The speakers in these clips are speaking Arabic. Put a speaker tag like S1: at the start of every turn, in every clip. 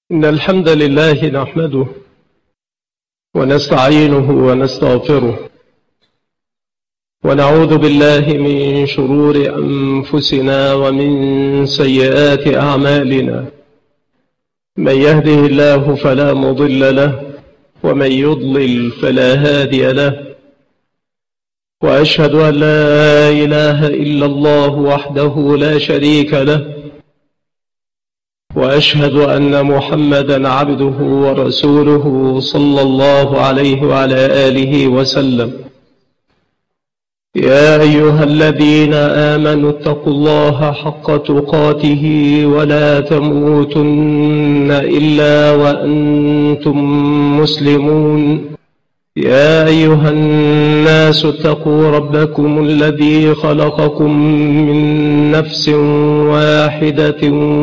S1: إن الحمد لله نحمده ونستعينه ونستغفره ونعوذ بالله من شرور أنفسنا ومن سيئات أعمالنا. من يهده الله فلا مضل له ومن يضلل فلا هادي له، وأشهد أن لا إله إلا الله وحده لا شريك له، وأشهد أن محمدا عبده ورسوله صلى الله عليه وعلى آله وسلم. يا أيها الذين آمنوا اتقوا الله حق تقاته ولا تموتن إلا وأنتم مسلمون. يا أيها الناس اتقوا ربكم الذي خلقكم من نفس واحدة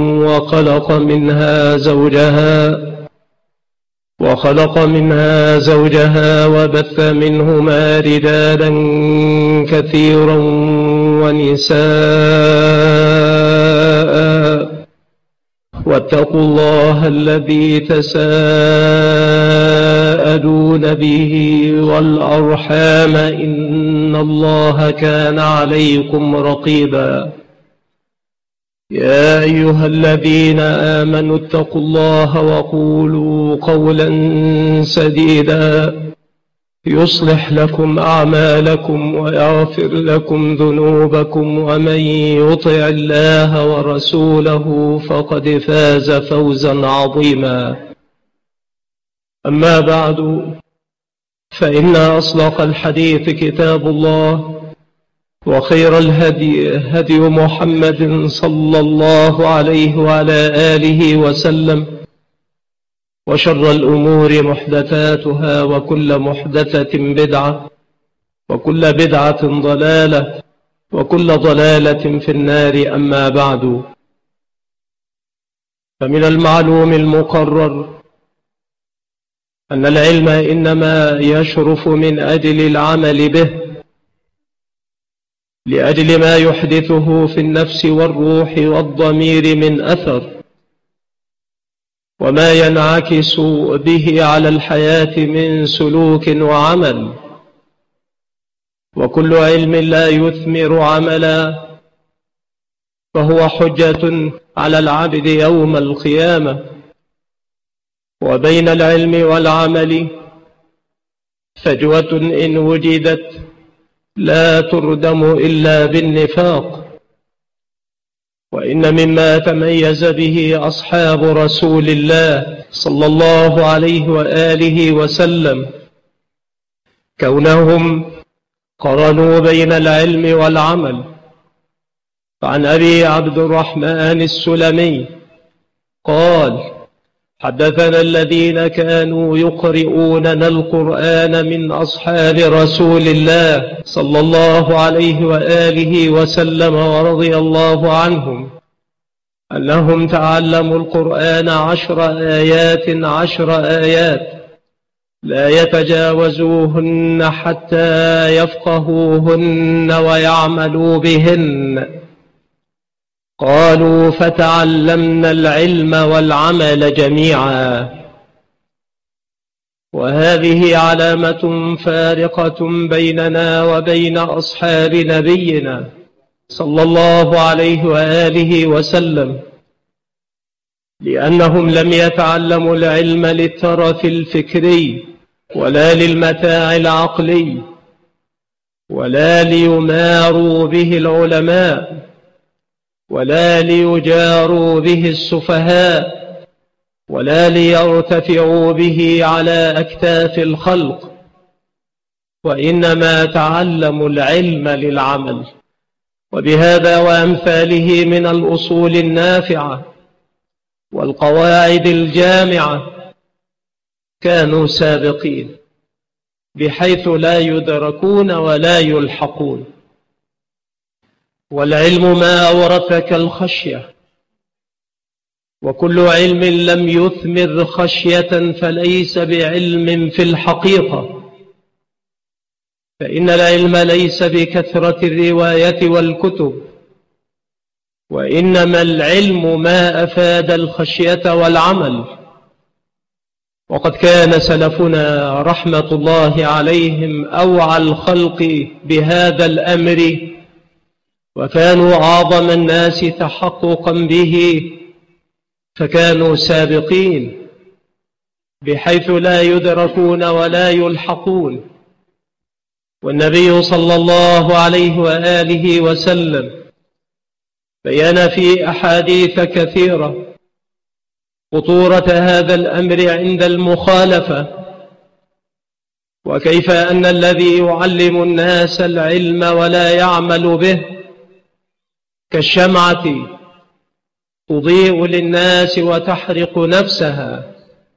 S1: وخلق منها زوجها وبث منهما رجالا كثيرا ونساء، واتقوا الله الذي تساءلون به والأرحام إن الله كان عليكم رقيبا. يا أيها الذين آمنوا اتقوا الله وقولوا قولا سديدا يصلح لكم أعمالكم ويغفر لكم ذنوبكم، ومن يطع الله ورسوله فقد فاز فوزا عظيما. أما بعد، فإن أصدق الحديث كتاب الله، وخير الهدي هدي محمد صلى الله عليه وعلى آله وسلم، وشر الأمور محدثاتها، وكل محدثة بدعة، وكل بدعة ضلالة، وكل ضلالة في النار. أما بعد، فمن المعلوم المقرر أن العلم إنما يشرف من أجل العمل به، لأجل ما يحدثه في النفس والروح والضمير من أثر، وما ينعكس به على الحياة من سلوك وعمل. وكل علم لا يثمر عملا فهو حجة على العبد يوم القيامة. وبين العلم والعمل فجوة إن وجدت لا تردم إلا بالنفاق. وإن مما تميز به أصحاب رسول الله صلى الله عليه وآله وسلم كونهم قرنوا بين العلم والعمل. فعن أبي عبد الرحمن السلمي قال: حدثنا الذين كانوا يقرؤوننا القرآن من أصحاب رسول الله صلى الله عليه وآله وسلم ورضي الله عنهم أنهم تعلموا القرآن 10 آيات لا يتجاوزوهن حتى يفقهوهن ويعملوا بهن. قالوا: فتعلمنا العلم والعمل جميعا. وهذه علامة فارقة بيننا وبين أصحاب نبينا صلى الله عليه وآله وسلم، لأنهم لم يتعلموا العلم للترف الفكري ولا للمتاع العقلي ولا ليماروا به العلماء ولا ليجاروا به السفهاء ولا ليرتفعوا به على أكتاف الخلق، وإنما تعلموا العلم للعمل. وبهذا وأمثاله من الأصول النافعة والقواعد الجامعة كانوا سابقين، بحيث لا يدركون ولا يلحقون. والعلم ما أورثك الخشية، وكل علم لم يثمر خشية فليس بعلم في الحقيقة. فإن العلم ليس بكثرة الرواية والكتب، وإنما العلم ما أفاد الخشية والعمل. وقد كان سلفنا رحمة الله عليهم أوعى الخلق بهذا الأمر، وكانوا أعظم الناس تحققا به، فكانوا سابقين بحيث لا يدركون ولا يلحقون. والنبي صلى الله عليه وآله وسلم بيان في أحاديث كثيرة خطورة هذا الأمر عند المخالفة، وكيف أن الذي يعلم الناس العلم ولا يعمل به كالشمعة تضيء للناس وتحرق نفسها.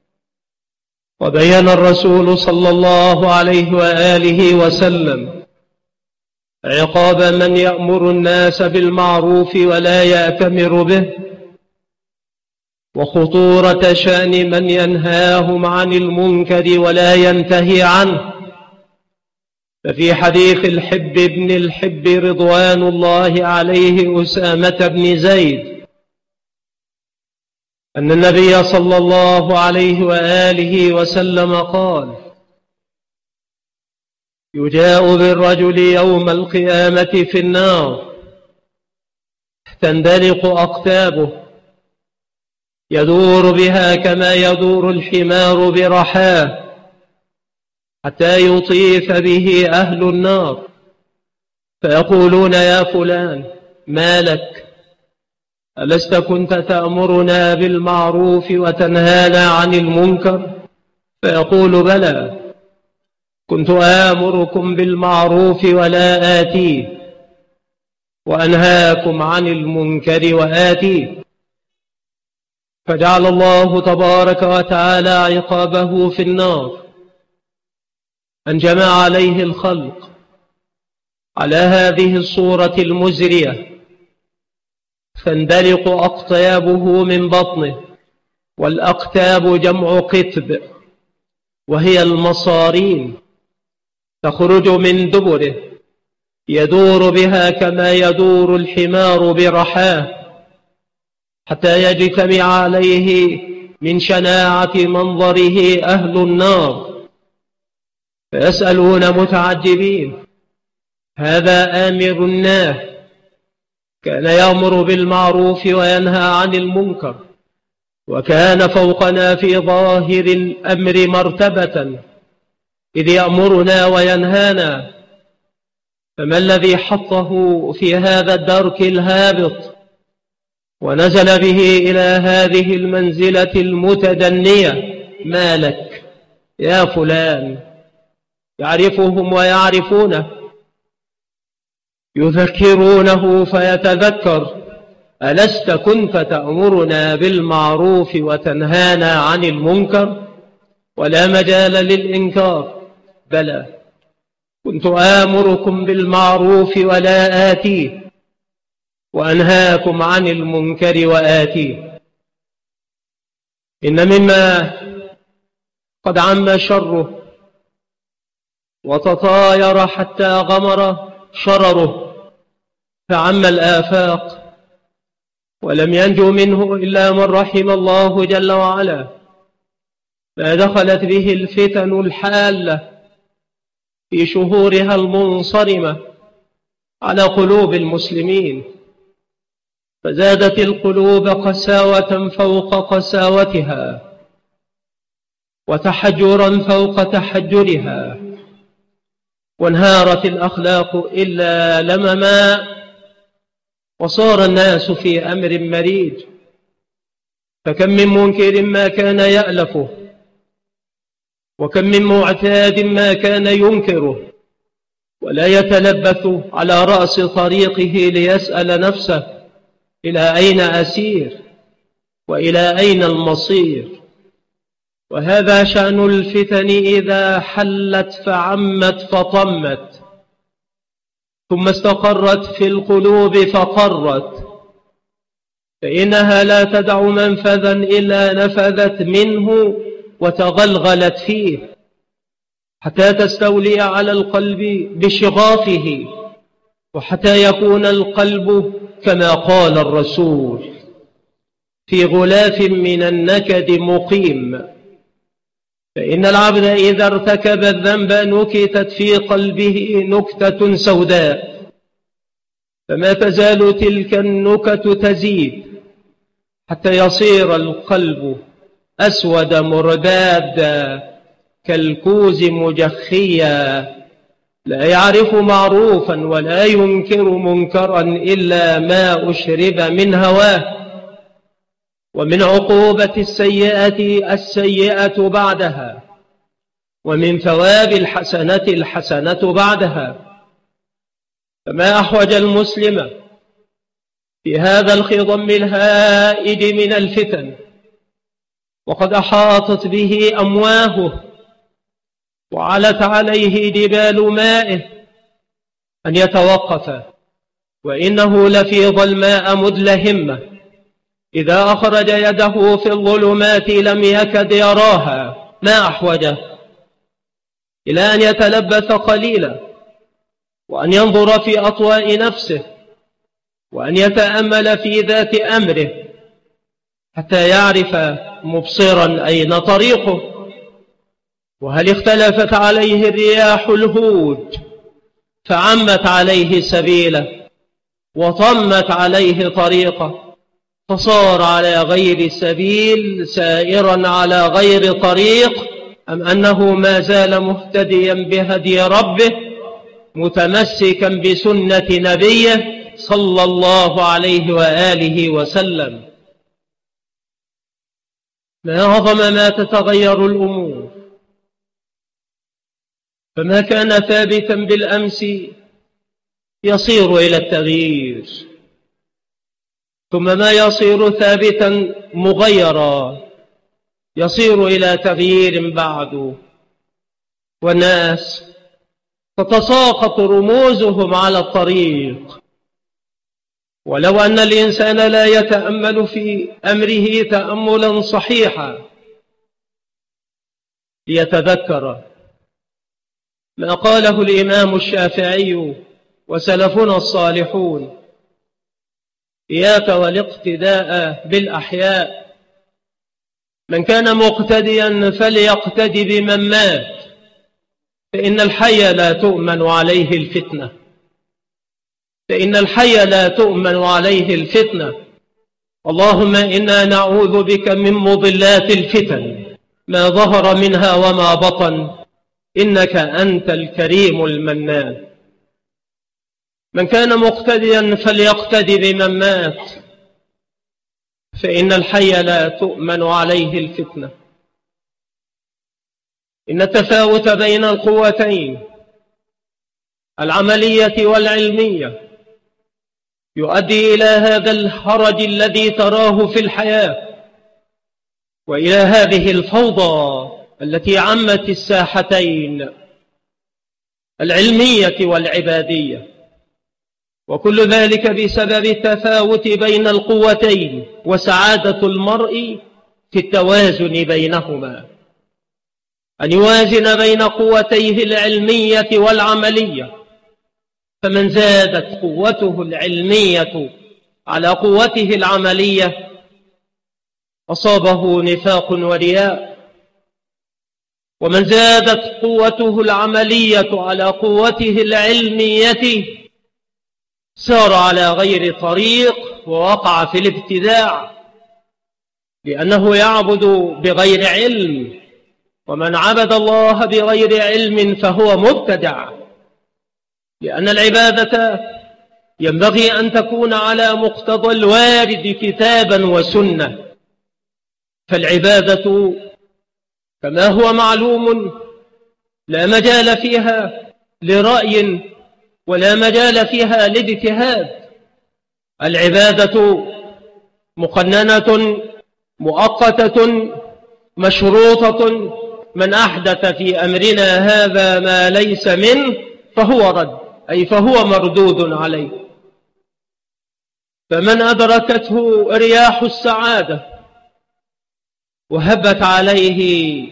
S1: وبين الرسول صلى الله عليه وآله وسلم عقاب من يأمر الناس بالمعروف ولا يأتمر به، وخطورة شأن من ينهاهم عن المنكر ولا ينتهي عنه. ففي حديث الحب بن الحب رضوان الله عليه أسامة بن زيد أن النبي صلى الله عليه وآله وسلم قال: يجاء بالرجل يوم القيامة في النار تندلق أقتابه يدور بها كما يدور الحمار برحاه، حتى يطيف به أهل النار فيقولون: يا فلان ما لك؟ ألست كنت تأمرنا بالمعروف وتنهانا عن المنكر؟ فيقول: بلى، كنت آمركم بالمعروف ولا آتيه، وأنهاكم عن المنكر وآتيه. فجعل الله تبارك وتعالى عقابه في النار أن جمع عليه الخلق على هذه الصورة المزرية، فاندلق أقطابه من بطنه، والأقتاب جمع قتب، وهي المصارين، تخرج من دبره يدور بها كما يدور الحمار برحاه، حتى يجتمع عليه من شناعة منظره أهل النار فيسألون متعجبين: هذا آمر الناه كان يأمر بالمعروف وينهى عن المنكر، وكان فوقنا في ظاهر الأمر مرتبة إذ يأمرنا وينهانا، فما الذي حطه في هذا الدرك الهابط ونزل به إلى هذه المنزلة المتدنية؟ ما لك يا فلان؟ يعرفهم ويعرفونه، يذكرونه فيتذكر: ألست كنت تأمرنا بالمعروف وتنهانا عن المنكر؟ ولا مجال للإنكار: بلى، كنت آمركم بالمعروف ولا آتيه، وأنهاكم عن المنكر وآتيه. إن مما قد عم شره وتطاير حتى غمر شرره فعم الآفاق، ولم ينجو منه إلا من رحم الله جل وعلا، ما دخلت به الفتن الحالة في شهورها المنصرمة على قلوب المسلمين، فزادت القلوب قساوة فوق قساوتها، وتحجرا فوق تحجرها، وانهارت الأخلاق إلا لمما، وصار الناس في أمر مريج. فكم من منكر ما كان يألفه، وكم من معتاد ما كان ينكره، ولا يتلبث على رأس طريقه ليسأل نفسه: إلى أين أسير؟ وإلى أين المصير؟ وهذا شأن الفتن إذا حلت فعمت فطمت، ثم استقرت في القلوب فقرت، فإنها لا تدع منفذا إلا نفذت منه وتغلغلت فيه، حتى تستولي على القلب بشغافه، وحتى يكون القلب كما قال الرسول: في غلاف من النكد مقيم. فإن العبد إذا ارتكب الذنب نكتت في قلبه نكتة سوداء، فما تزال تلك النكت تزيد حتى يصير القلب أسود مردادا كالكوز مجخيا، لا يعرف معروفا ولا ينكر منكرا إلا ما أشرب من هواه. ومن عقوبة السيئة السيئة بعدها، ومن ثواب الحسنة الحسنة بعدها. فما أحوج المسلم في هذا الخضم الهائج من الفتن وقد أحاطت به أمواهه وعلت عليه جبال مائه أن يتوقف، وإنه لفي ظلماء مدلهمة إذا أخرج يده في الظلمات لم يكد يراها. ما أحوجه إلى أن يتلبث قليلا، وأن ينظر في أطواء نفسه، وأن يتأمل في ذات أمره حتى يعرف مبصرا أين طريقه، وهل اختلفت عليه الرياح الهود فعمت عليه سبيله وطمت عليه طريقه فصار على غير سبيل سائرا على غير طريق، أم أنه ما زال مهتديا بهدي ربه متمسكا بسنة نبيه صلى الله عليه وآله وسلم. ما عظم ما تتغير الأمور، فما كان ثابتا بالأمس يصير إلى التغيير، ثم ما يصير ثابتا مغيرا يصير إلى تغيير بعد. والناس تتساقط رموزهم على الطريق، ولو أن الإنسان لا يتأمل في أمره تأملا صحيحا ليتذكر ما قاله الإمام الشافعي وسلفنا الصالحون: إياك والاقتداء بالأحياء، من كان مقتديا فليقتدي بمن مات، فإن الحي لا تؤمن عليه الفتنة، فإن الحي لا تؤمن عليه الفتنة. اللهم إنا نعوذ بك من مضلات الفتن ما ظهر منها وما بطن، إنك أنت الكريم المنان. من كان مقتديا فليقتدي بمن مات، فإن الحي لا تؤمن عليه الفتنة. إن التفاوت بين القوتين العملية والعلمية يؤدي إلى هذا الهرج الذي تراه في الحياة، وإلى هذه الفوضى التي عمت الساحتين العلمية والعبادية، وكل ذلك بسبب التفاوت بين القوتين وسعادة المرء في التوازن بينهما، أن يوازن بين قوتيه العلمية والعملية. فمن زادت قوته العلمية على قوته العملية أصابه نفاق ورياء، ومن زادت قوته العملية على قوته العلمية سار على غير طريق ووقع في الابتداع، لأنه يعبد بغير علم، ومن عبد الله بغير علم فهو مبتدع، لأن العبادة ينبغي أن تكون على مقتضى الوارد كتابا وسنة. فالعبادة كما هو معلوم لا مجال فيها لرأي ولا مجال فيها لاجتهاد. العبادة مقننة مؤقتة مشروطة، من أحدث في أمرنا هذا ما ليس منه فهو رد، أي فهو مردود عليه. فمن أدركته رياح السعادة وهبت عليه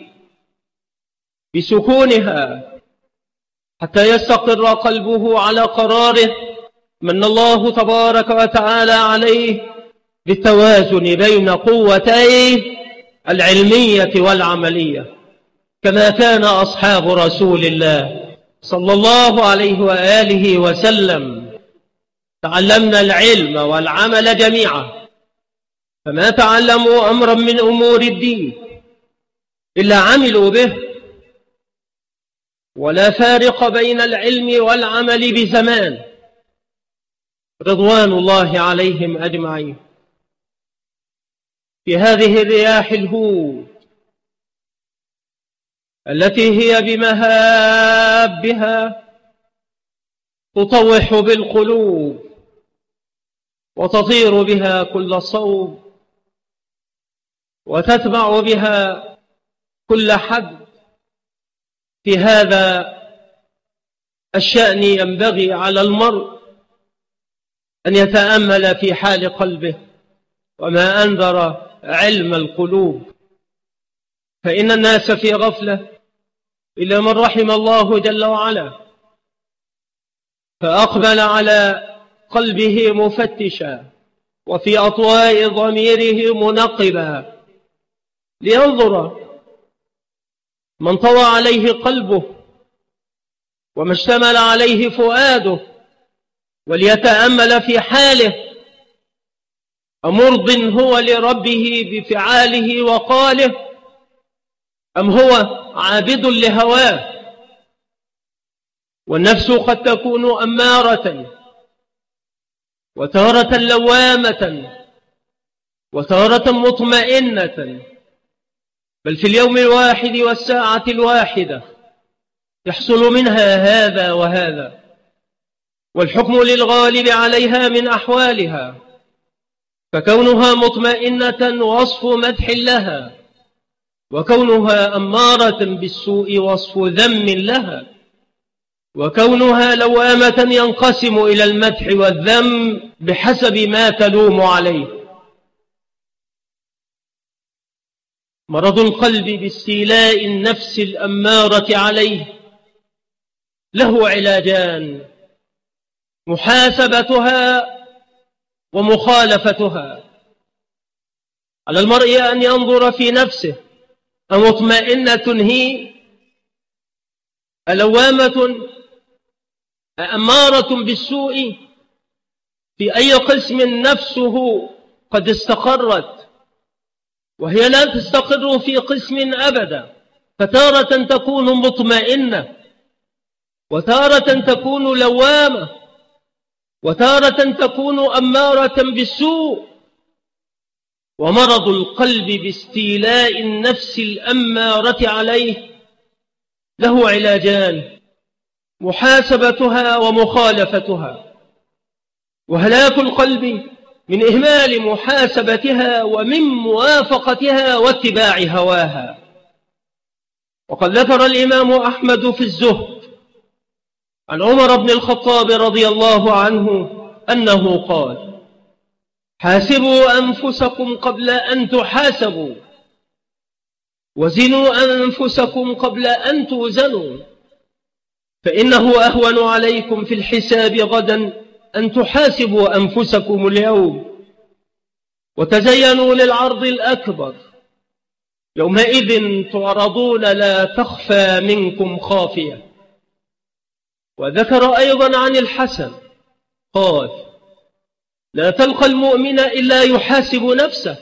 S1: بسكونها حتى يستقر قلبه على قراره، من الله تبارك وتعالى عليه بالتوازن بين قوتيه العلمية والعملية، كما كان أصحاب رسول الله صلى الله عليه وآله وسلم. تعلمنا العلم والعمل جميعا، فما تعلموا أمرا من أمور الدين إلا عملوا به، ولا فارق بين العلم والعمل بزمان، رضوان الله عليهم أجمعين. في هذه الرياح الهود التي هي بمهابها تطوح بالقلوب وتطير بها كل صوب وتتبع بها كل حد، في هذا الشأن ينبغي على المرء أن يتأمل في حال قلبه وما أنذر علم القلوب، فإن الناس في غفلة إلا من رحم الله جل وعلا، فأقبل على قلبه مفتشا وفي أطواء ضميره منقبا لينظر من طوى عليه قلبه وما اشتمل عليه فؤاده، وليتأمل في حاله أمرض هو لربه بفعاله وقاله، أم هو عابد لهواه. والنفس قد تكون أمارة وتارة لوامة وتارة مطمئنة، بل في اليوم الواحد والساعة الواحدة يحصل منها هذا وهذا، والحكم للغالب عليها من أحوالها، فكونها مطمئنة وصف مدح لها، وكونها أمارة بالسوء وصف ذم لها، وكونها لوامة ينقسم إلى المدح والذم بحسب ما تلوم عليه. مرض القلب باستيلاء النفس الأمارة عليه له علاجان: محاسبتها ومخالفتها. على المرء أن ينظر في نفسه أمطمئنة هي، ألوامة، أمارة بالسوء، في أي قسم نفسه قد استقرت، وهي لا تستقر في قسم أبدا، فتارة تكون مطمئنة وتارة تكون لوامة وتارة تكون أمارة بالسوء. ومرض القلب باستيلاء النفس الأمارة عليه له علاجان: محاسبتها ومخالفتها. وهلاك القلب من إهمال محاسبتها ومن موافقتها واتباع هواها. وقد ذكر الإمام أحمد في الزهد عن عمر بن الخطاب رضي الله عنه أنه قال: حاسبوا أنفسكم قبل أن تحاسبوا، وزنوا أنفسكم قبل أن توزنوا، فإنه أهون عليكم في الحساب غدا أن تحاسبوا أنفسكم اليوم، وتزينوا للعرض الأكبر، يومئذ تعرضون لا تخفى منكم خافية. وذكر أيضا عن الحسن قال: لا تلقى المؤمن إلا يحاسب نفسه.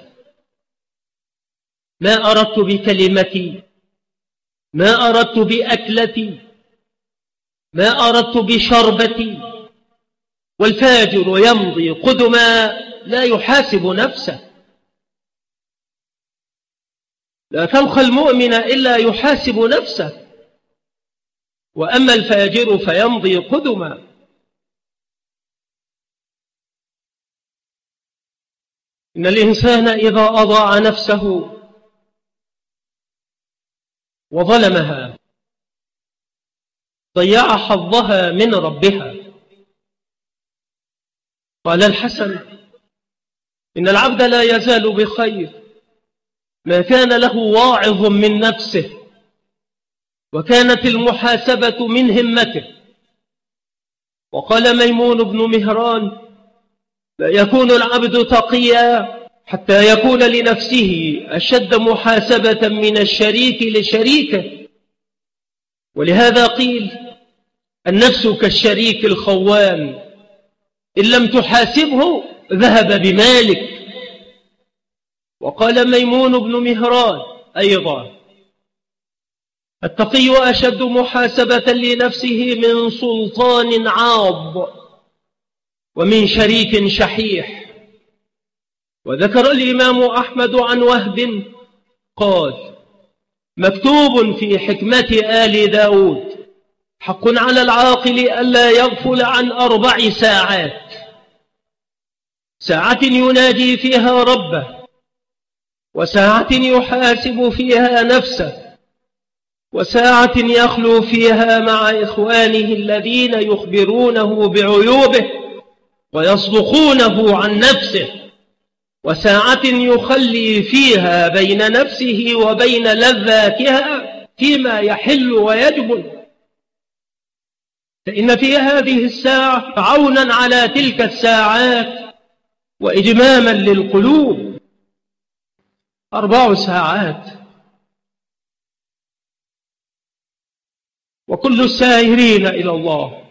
S1: ما أردت بكلمتي، ما أردت بأكلتي، ما أردت بشربتي. والفاجر يمضي قدما لا يحاسب نفسه. لا تلقى المؤمن إلا يحاسب نفسه، وأما الفاجر فيمضي قدما. إن الإنسان إذا أضاع نفسه وظلمها ضيع حظها من ربها. قال الحسن: إن العبد لا يزال بخير ما كان له واعظ من نفسه وكانت المحاسبة من همته. وقال ميمون بن مهران: لا يكون العبد تقيا حتى يكون لنفسه أشد محاسبة من الشريك لشريكه. ولهذا قيل النفس كالشريك الخوان، إن لم تحاسبه ذهب بمالك. وقال ميمون بن مهران أيضا: التقي أشد محاسبة لنفسه من سلطان عاض ومن شريك شحيح. وذكر الإمام أحمد عن وهب قال: مكتوب في حكمة آل داود: حق على العاقل ألا يغفل عن 4 ساعات: ساعة يناجي فيها ربه، وساعة يحاسب فيها نفسه، وساعة يخلو فيها مع إخوانه الذين يخبرونه بعيوبه ويصدقونه عن نفسه، وساعة يخلي فيها بين نفسه وبين لذاتها فيما يحل ويجبن. فإن في هذه الساعة عونا على تلك الساعات وإجماما للقلوب. 4 ساعات، وكل السائرين إلى الله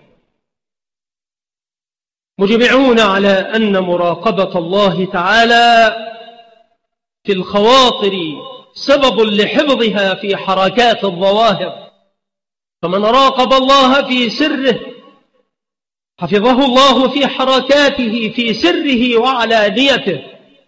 S1: مجمعون على أن مراقبة الله تعالى في الخواطر سبب لحفظها في حركات الظواهر. فمن راقب الله في سره حفظه الله في حركاته في سره وعلانيته.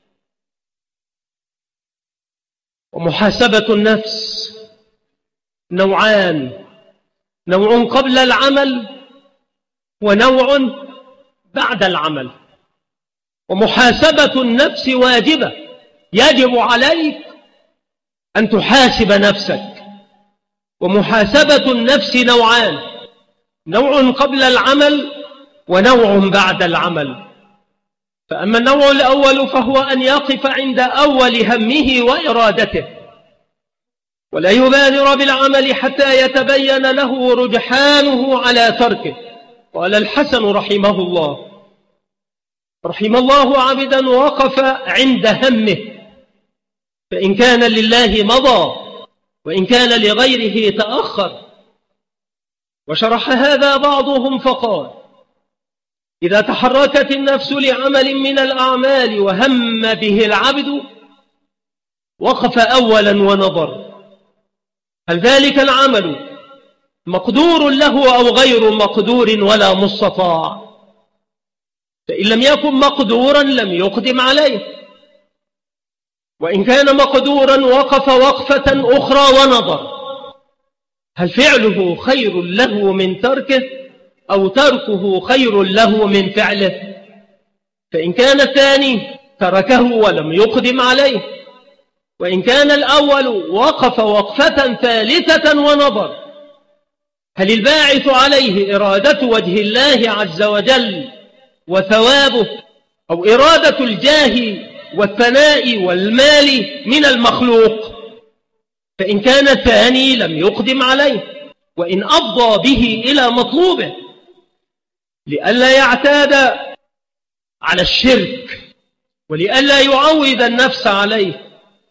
S1: ومحاسبة النفس نوعان: نوع قبل العمل ونوع بعد العمل. ومحاسبة النفس واجبة، يجب عليك أن تحاسب نفسك. ومحاسبة النفس نوعان: نوع قبل العمل ونوع بعد العمل. فأما النوع الأول فهو أن يقف عند أول همه وإرادته، ولا يبادر بالعمل حتى يتبين له رجحانه على تركه. قال الحسن رحمه الله: رحم الله عبدا وقف عند همه، فإن كان لله مضى وإن كان لغيره تأخر. وشرح هذا بعضهم فقال: إذا تحركت النفس لعمل من الأعمال وهم به العبد وقف أولا ونظر هل ذلك العمل مقدور له أو غير مقدور ولا مستطاع. فإن لم يكن مقدورا لم يقدم عليه، وإن كان مقدورا وقف وقفة أخرى ونظر هل فعله خير له من تركه أو تركه خير له من فعله. فإن كان الثاني تركه ولم يقدم عليه، وإن كان الأول وقف وقفة ثالثة ونظر هل الباعث عليه إرادة وجه الله عز وجل وثوابه أو إرادة الجاه والثناء والمال من المخلوق. فإن كان الثاني لم يقدم عليه، وإن أفضى به إلى مطلوبه لئلا يعتاد على الشرك ولئلا يعود النفس عليه،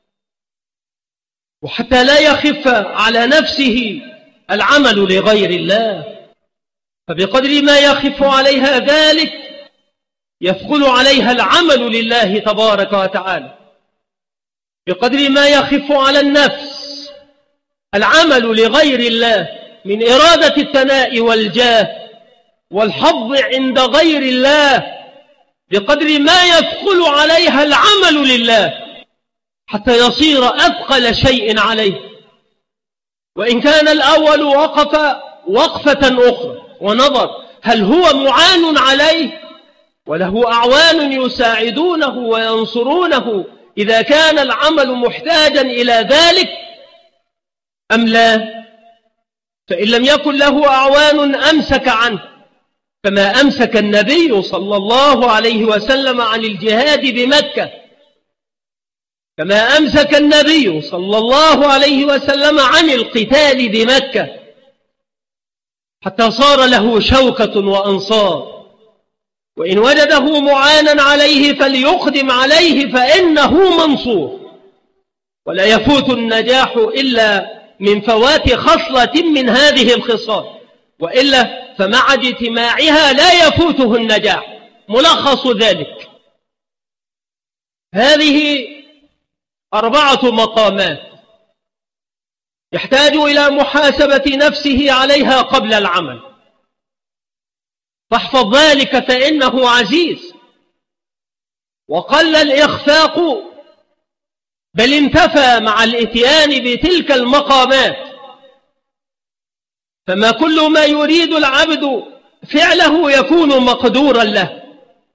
S1: وحتى لا يخف على نفسه العمل لغير الله. فبقدر ما يخف عليها ذلك يثقل عليها العمل لله تبارك وتعالى. بقدر ما يخف على النفس العمل لغير الله من إرادة الثناء والجاه والحظ عند غير الله، بقدر ما يثقل عليها العمل لله حتى يصير أثقل شيء عليه. وإن كان الأول وقف وقفة أخرى ونظر هل هو معان عليه وله أعوان يساعدونه وينصرونه إذا كان العمل محتاجا إلى ذلك أم لا. فإن لم يكن له أعوان أمسك عنه، كما أمسك النبي صلى الله عليه وسلم عن الجهاد بمكة، كما أمسك النبي صلى الله عليه وسلم عن القتال بمكة حتى صار له شوكة وأنصار. وإن وجده معانا عليه فليقدم عليه فإنه منصور، ولا يفوت النجاح إلا من فوات خصلة من هذه الخصال، وإلا فمع اجتماعها لا يفوته النجاح. ملخص ذلك: هذه 4 مقامات يحتاج إلى محاسبة نفسه عليها قبل العمل، فاحفظ ذلك فإنه عزيز. وقل الإخفاق بل انتفى مع الإتيان بتلك المقامات، فما كل ما يريد العبد فعله يكون مقدورا له،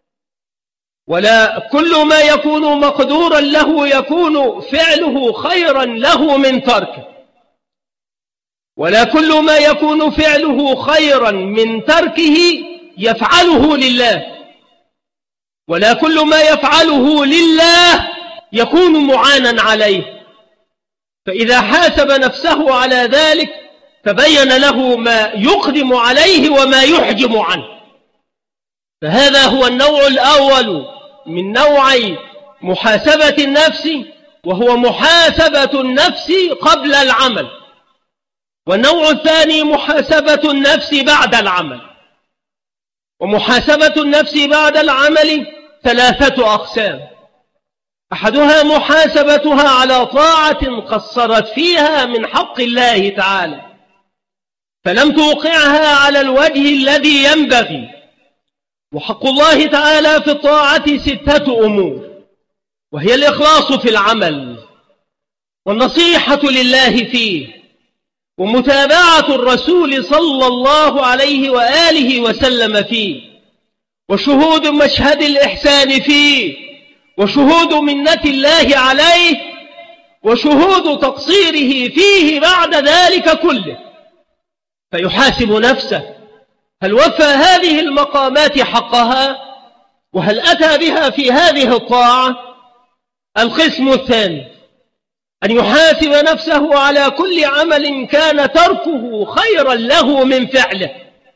S1: ولا كل ما يكون مقدورا له يكون فعله خيرا له من تركه، ولا كل ما يكون فعله خيرا من تركه يفعله لله، ولا كل ما يفعله لله يكون معانا عليه. فإذا حاسب نفسه على ذلك تبين له ما يقدم عليه وما يحجم عنه. فهذا هو النوع الأول من نوعي محاسبة النفس، وهو محاسبة النفس قبل العمل. والنوع الثاني محاسبة النفس بعد العمل. ومحاسبة النفس بعد العمل 3 أقسام: أحدها محاسبتها على طاعة قصرت فيها من حق الله تعالى فلم توقعها على الوجه الذي ينبغي. وحق الله تعالى في الطاعة 6 أمور، وهي الإخلاص في العمل، والنصيحة لله فيه، ومتابعة الرسول صلى الله عليه وآله وسلم فيه، وشهود مشهد الإحسان فيه، وشهود منة الله عليه، وشهود تقصيره فيه بعد ذلك كله. فيحاسب نفسه: هل وفى هذه المقامات حقها؟ وهل أتى بها في هذه الطاعة؟ القسم الثاني: أن يحاسب نفسه على كل عمل كان تركه خيرا له من فعله.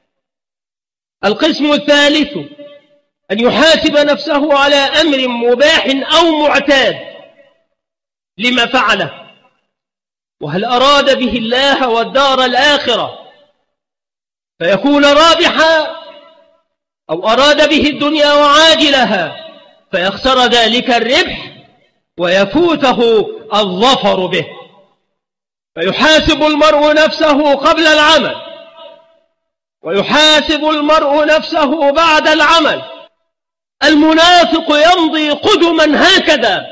S1: القسم الثالث: أن يحاسب نفسه على أمر مباح أو معتاد لما فعله، وهل أراد به الله والدار الآخرة فيكون رابحا، أو أراد به الدنيا وعاجلها فيخسر ذلك الربح ويفوته الظفر به. فيحاسب المرء نفسه قبل العمل، ويحاسب المرء نفسه بعد العمل. المنافق يمضي قدما هكذا،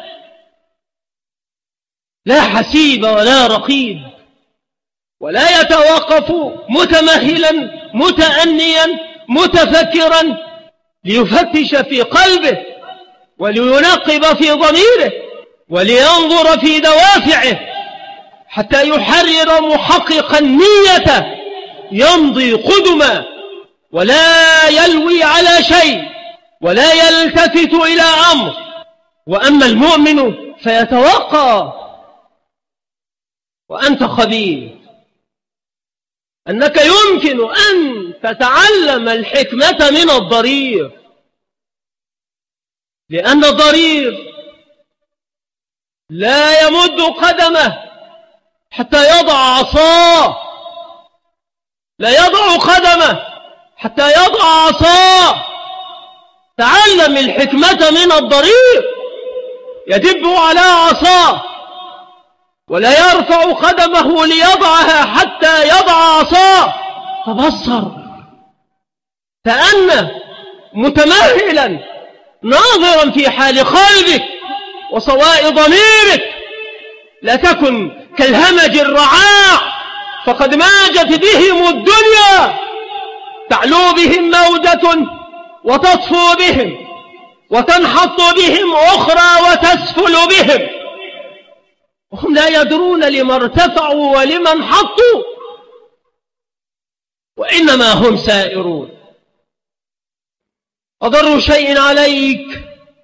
S1: لا حسيب ولا رقيب، ولا يتوقف متمهلا متأنيا متفكرا ليفتش في قلبه، ولينقب في ضميره، ولينظر في دوافعه حتى يحرر محققا نيته. يمضي قدما ولا يلوي على شيء ولا يلتفت إلى أمر. وأما المؤمن فيتوقع. وأنت خبير أنك يمكن أن تتعلم الحكمة من الضرير، لأن الضرير لا يمد قدمه حتى يضع عصاه، لا يضع قدمه حتى يضع عصاه. تعلم الحكمة من الضرير، يدب على عصاه ولا يرفع قدمه ليضعها حتى يضع عصاه. تبصر، تأنى، متمهلا، ناظرا في حال قلبك وصواء ضميرك. لا تكن كالهمج الرعاع، فقد ماجت بهم الدنيا، تعلو بهم موجة وتطفو بهم، وتنحط بهم أخرى وتسفل بهم، وهم لا يدرون لما ارتفعوا ولما انحطوا، وإنما هم سائرون. أضر شيء عليك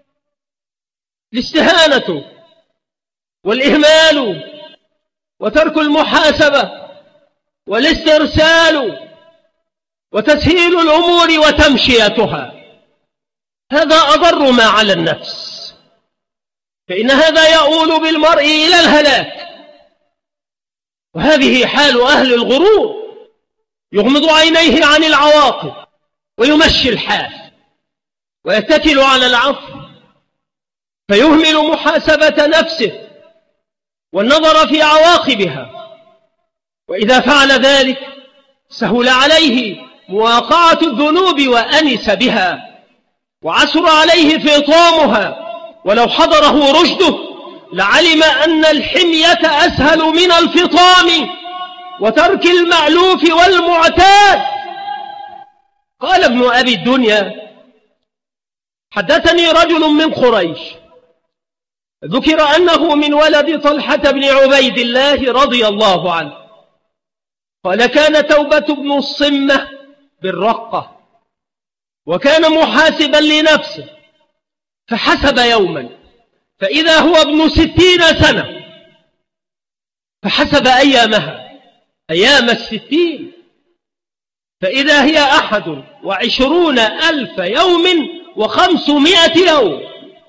S1: الاستهانة والإهمال وترك المحاسبة والاسترسال وتسهيل الأمور وتمشيتها. هذا أضر ما على النفس، فإن هذا يؤول بالمرء إلى الهلاك. وهذه حال أهل الغرور، يغمض عينيه عن العواقب ويمشي الحال ويتكل على العفو، فيهمل محاسبة نفسه والنظر في عواقبها، وإذا فعل ذلك سهل عليه مواقعة الذنوب وأنس بها، وعسر عليه فطامها، ولو حضره رشده لعلم أن الحمية أسهل من الفطام وترك المألوف والمعتاد. قال ابن أبي الدنيا: حدثني رجل من قريش ذكر أنه من ولد طلحة بن عبيد الله رضي الله عنه، قال: كان توبة بن الصمة بالرقة، وكان محاسبا لنفسه، فحسب يوما فإذا هو ابن 60 سنة، فحسب أيامها أيام 60 فإذا هي 21,000 يوم و500 يوم،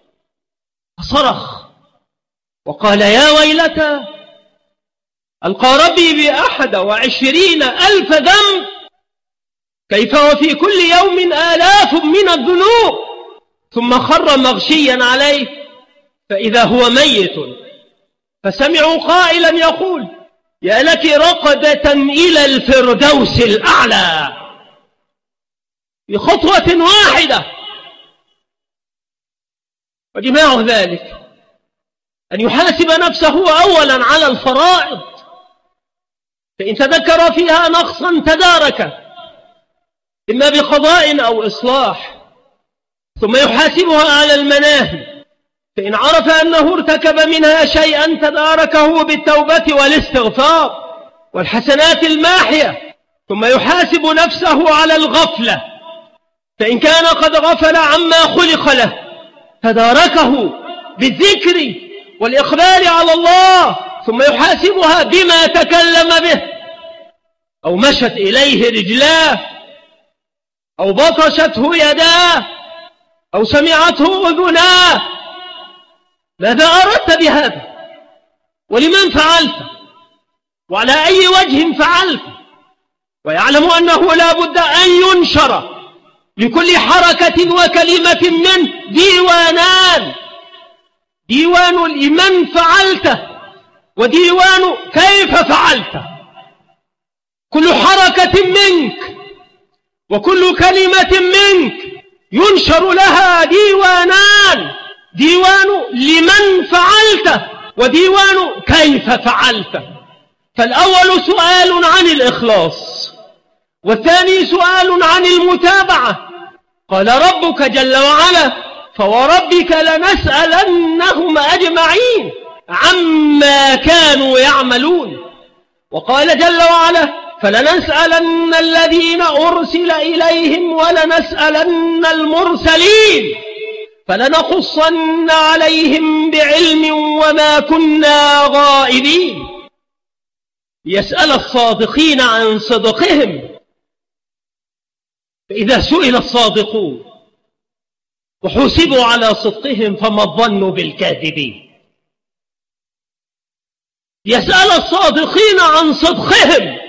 S1: فصرخ وقال: يا ويلتى، ألقى ربي ب21,000 ذنب، كيف وفي كل يوم آلاف من الذنوب. ثم خر مغشيا عليه فإذا هو ميت، فسمعوا قائلا يقول: يا لك رقدة إلى الفردوس الأعلى بخطوة واحدة. وجماع ذلك أن يحاسب نفسه أولا على الفرائض، فإن تذكر فيها نقصا تداركه إما بقضاء أو إصلاح، ثم يحاسبها على المناهي، فإن عرف أنه ارتكب منها شيئا تداركه بالتوبة والاستغفار والحسنات الماحية، ثم يحاسب نفسه على الغفلة، فإن كان قد غفل عما خلق له تداركه بالذكر والإقبال على الله، ثم يحاسبها بما تكلم به، أو مشت إليه رجلاه، أو بطشته يداه، أو سمعته أذناه. ماذا أردت بهذا؟ ولمن فعلت؟ وعلى أي وجه فعلت؟ ويعلم أنه لا بد أن ينشر لكل حركة وكلمة منه ديوانان: ديوان لمن فعلته، وديوان كيف فعلته. كل حركة منك وكل كلمة منك ينشر لها ديوانان: ديوان لمن فعلته، وديوان كيف فعلته. فالأول سؤال عن الإخلاص، والثاني سؤال عن المتابعة. قال ربك جل وعلا: فوربك لنسألنهم أجمعين عما كانوا يعملون. وقال جل وعلا: فلنسألن الذين أرسل إليهم ولنسألن المرسلين فلنقصن عليهم بعلم وما كنا غائبين. يسأل الصادقين عن صدقهم، فإذا سئل الصادقون وحسبوا على صدقهم فما الظن بالكاذبين. يسأل الصادقين عن صدقهم،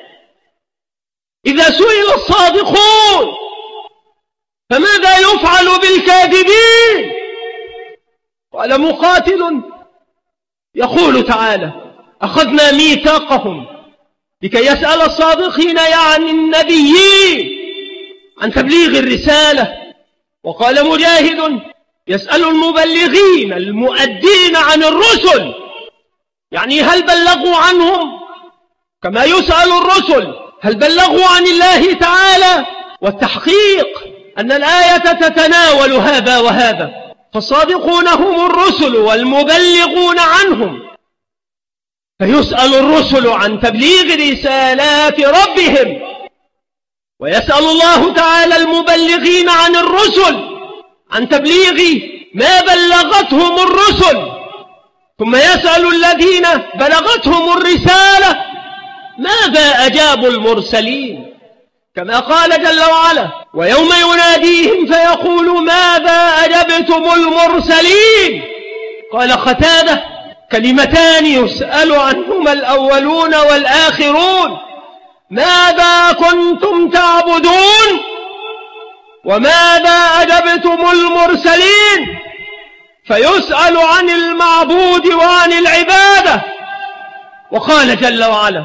S1: إذا سئل الصادقون فماذا يفعل بالكاذبين؟ قال مقاتل يقول تعالى: أخذنا ميثاقهم لكي يسأل الصادقين يعني النبيين عن تبليغ الرسالة. وقال مجاهد: يسأل المبلغين المؤدين عن الرسل، يعني هل بلغوا عنهم؟ كما يسأل الرسل هل بلغوا عن الله تعالى؟ والتحقيق أن الآية تتناول هذا وهذا، فالصادقون هم الرسل والمبلغون عنهم، فيسأل الرسل عن تبليغ رسالات ربهم، ويسأل الله تعالى المبلغين عن الرسل عن تبليغ ما بلغتهم الرسل، ثم يسأل الذين بلغتهم الرسالة ماذا أجابوا المرسلين، كما قال جل وعلا: ويوم يناديهم فيقول ماذا أجبتم المرسلين. قال قتادة: كلمتان يسأل عنهما الأولون والآخرون: ماذا كنتم تعبدون وماذا أجبتم المرسلين؟ فيسأل عن المعبود وعن العبادة. وقال جل وعلا: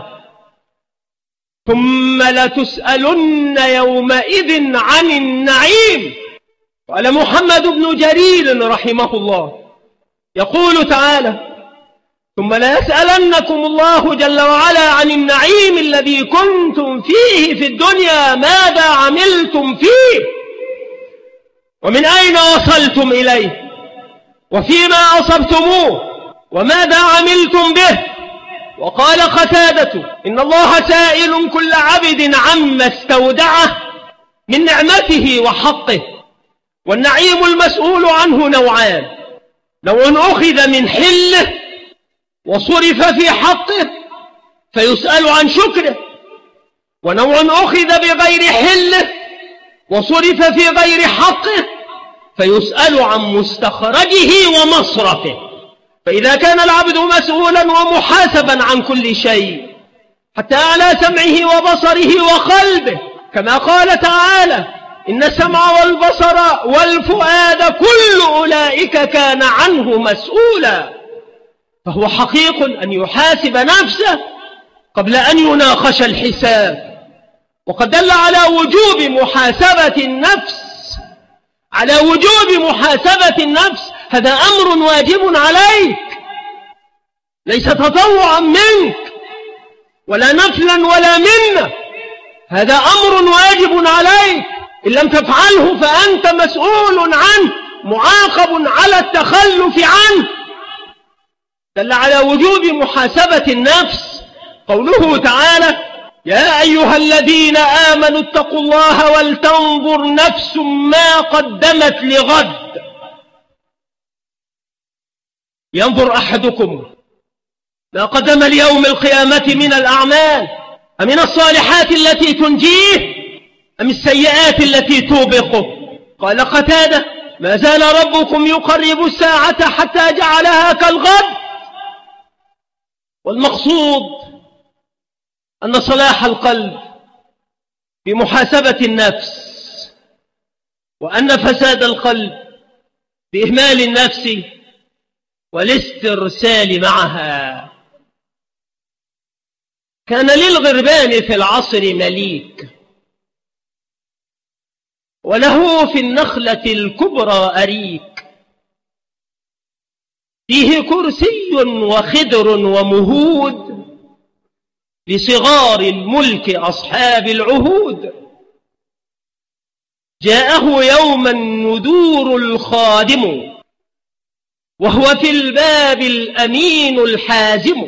S1: ثم لتسألن يومئذ عن النعيم. قال محمد بن جرير رحمه الله يقول تعالى: ثم ليسألنكم الله جل وعلا عن النعيم الذي كنتم فيه في الدنيا، ماذا عملتم فيه ومن أين وصلتم إليه وفيما أصبتموه وماذا عملتم به. وقال قتادة: إن الله سائل كل عبد عما استودعه من نعمته وحقه. والنعيم المسؤول عنه نوعان: نوع أخذ من حله وصرف في حقه فيسأل عن شكره، ونوع أخذ بغير حله وصرف في غير حقه فيسأل عن مستخرجه ومصرفه. فإذا كان العبد مسؤولا ومحاسبا عن كل شيء حتى على سمعه وبصره وقلبه، كما قال تعالى: إن السمع والبصر والفؤاد كل أولئك كان عنه مسؤولا، فهو حقيق أن يحاسب نفسه قبل أن يناقش الحساب. وقد دل على وجوب محاسبة النفس، على وجوب محاسبة النفس. هذا أمر واجب عليك، ليس تطوعا منك ولا نفلا ولا منة، هذا أمر واجب عليك. إن لم تفعله فأنت مسؤول عنه، معاقب على التخلف عنه. دل على وجوب محاسبة النفس قوله تعالى: يا أيها الذين آمنوا اتقوا الله ولتنظر نفس ما قدمت لغد. ينظر أحدكم ما قدم ليوم القيامة من الأعمال، أمن الصالحات التي تنجيه أم السيئات التي توبقه. قال قتادة: ما زال ربكم يقرب الساعة حتى جعلها كالغد. والمقصود أن صلاح القلب بمحاسبة النفس، وأن فساد القلب بإهمال النفس والاسترسال معها. كان للغربان في العصر مليك، وله في النخلة الكبرى أريك، فيه كرسي وخدر ومهود، لصغار الملك أصحاب العهود. جاءه يوما ندور الخادم، وهو في الباب الأمين الحازم.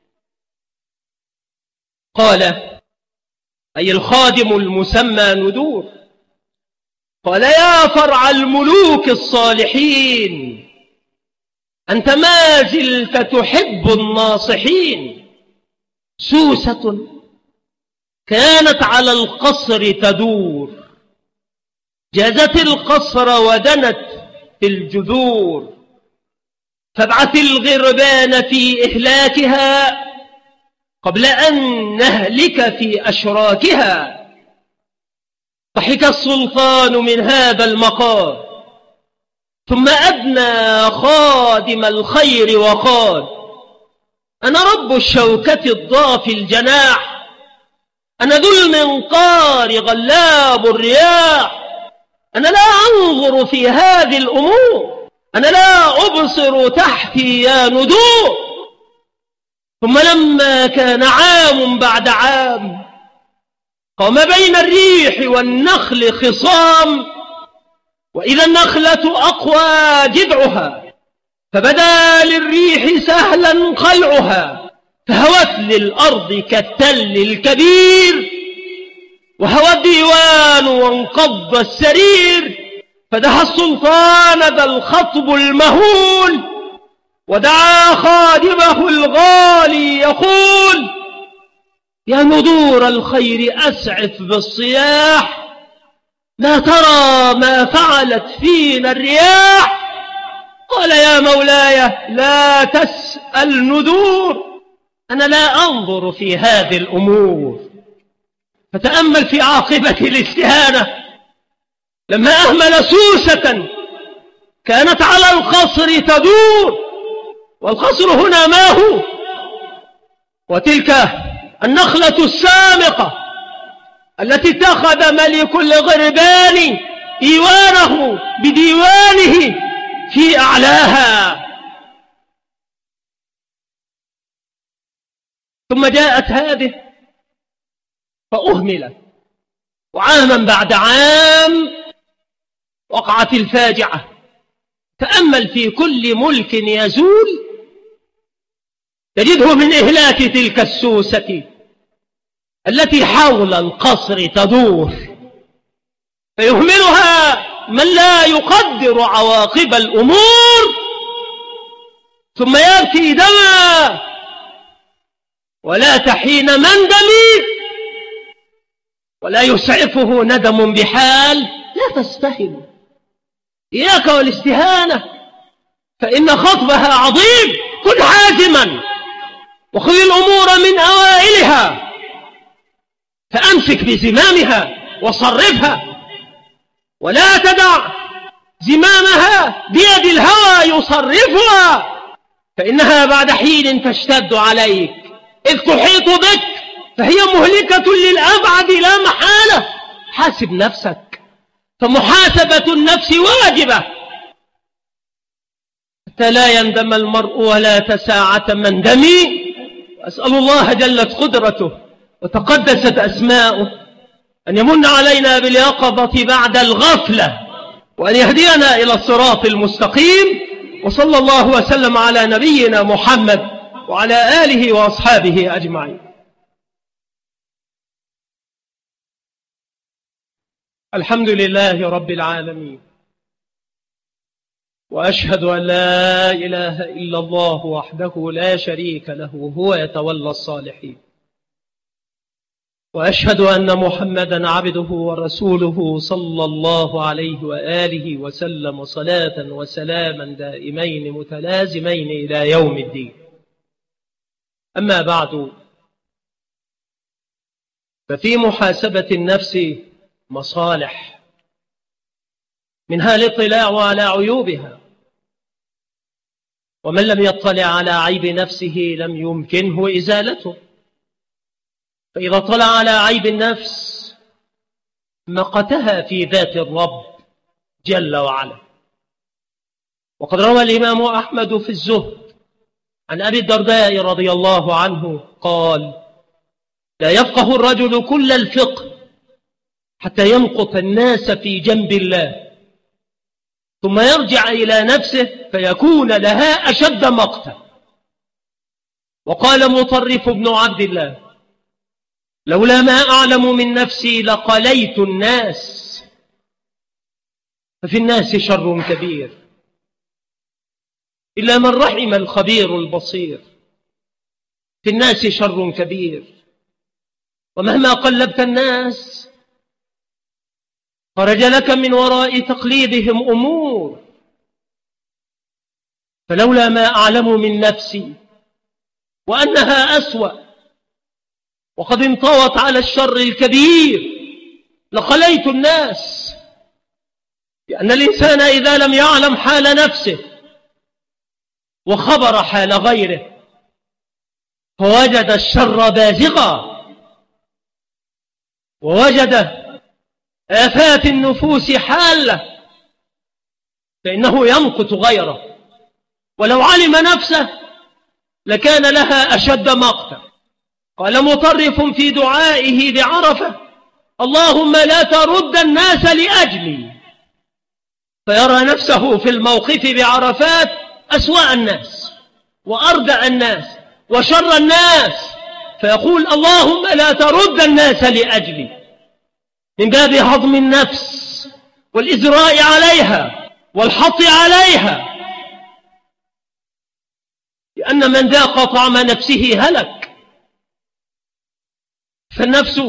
S1: قال: أي الخادم المسمى ندور؟ قال: يا فرع الملوك الصالحين، أنت ما زلت تحب الناصحين. سوسة كانت على القصر تدور، جازت القصر ودنت في الجذور، فابعث الغربان في إهلاكها قبل أن نهلك في أشراكها. ضحك السلطان من هذا المقال، ثم أدنى خادم الخير وقال: أنا رب الشوكة الضافي الجناح، أنا ذو المنقار غلاب الرياح، أنا لا أنظر في هذه الأمور، أنا لا أبصر تحتي يا ندور. ثم لما كان عام بعد عام، قام بين الريح والنخل خصام، وإذا النخلة أقوى جذعها، فبدا للريح سهلا قلعها، فهوت للأرض كالتل الكبير، وهوى الديوان وانقض السرير. فدعا السلطان ذا الخطب المهول، ودعا خادمه الغالي يقول: يا ندور الخير أسعف بالصياح، ما ترى ما فعلت فينا الرياح. قال يا مولاي لا تسأل نذور، أنا لا أنظر في هذه الأمور. فتأمل في عاقبة الاستهانة لما أهمل سوسة كانت على القصر تدور، والقصر هنا ما هو؟ وتلك النخلة السامقة التي اتخذ ملك الغربان إيوانه بديوانه في أعلاها. ثم جاءت هذه فأهملت، وعاما بعد عام وقعت الفاجعة. تأمل في كل ملك يزول تجده من إهلاك تلك السوسة التي حول القصر تدور، فيهملها من لا يقدر عواقب الأمور، ثم يبكي دما ولا تحين مندم ولا يسعفه ندم بحال. لا تستهن، إياك والاستهانة، فإن خطبها عظيم. كن حازما وخذ الأمور من أوائلها، فأمسك بزمامها وصرفها، ولا تدع زمامها بيد الهوى يصرفها، فإنها بعد حين تشتد عليك إذ تحيط بك، فهي مهلكة للأبعد لا محالة. حاسب نفسك، فمحاسبة النفس واجبة حتى لا يندم المرء ولا تساعة مندمي. أسأل الله جلت قدرته وتقدست أسماؤه أن يمن علينا باليقظة بعد الغفلة، وأن يهدينا إلى الصراط المستقيم. وصلى الله وسلم على نبينا محمد وعلى آله وأصحابه أجمعين. الحمد لله رب العالمين، وأشهد أن لا إله إلا الله وحده لا شريك له هو يتولى الصالحين، وأشهد أن محمدا عبده ورسوله صلى الله عليه وآله وسلم صلاة وسلاما دائمين متلازمين إلى يوم الدين. أما بعد، ففي محاسبة النفس مصالح، منها الاطلاع على عيوبها، ومن لم يطلع على عيب نفسه لم يمكنه إزالته. فإذا طلع على عيب النفس مقتها في ذات الرب جل وعلا. وقد روى الإمام أحمد في الزهد عن أبي الدرداء رضي الله عنه قال: لا يفقه الرجل كل الفقه حتى يمقت الناس في جنب الله، ثم يرجع إلى نفسه فيكون لها أشد مقتا. وقال مطرف بن عبد الله: لولا ما أعلم من نفسي لقليت الناس. ففي الناس شر كبير إلا من رحم الخبير البصير. في الناس شر كبير، ومهما قلبت الناس خرج لك من وراء تقليدهم أمور. فلولا ما أعلم من نفسي وأنها أسوأ وقد انطوت على الشر الكبير لخليت الناس. لأن الإنسان إذا لم يعلم حال نفسه وخبر حال غيره فوجد الشر بازغا، ووجد آفات النفوس حالة، فإنه يمقت غيره، ولو علم نفسه لكان لها أشد مقتا. قال مطرف في دعائه بعرفة: اللهم لا ترد الناس لأجلي. فيرى نفسه في الموقف بعرفات أسوأ الناس وأردأ الناس وشر الناس، فيقول: اللهم لا ترد الناس لأجلي، من باب هضم النفس والإزراء عليها والحط عليها، لأن من ذاق طعم نفسه هلك. فالنفس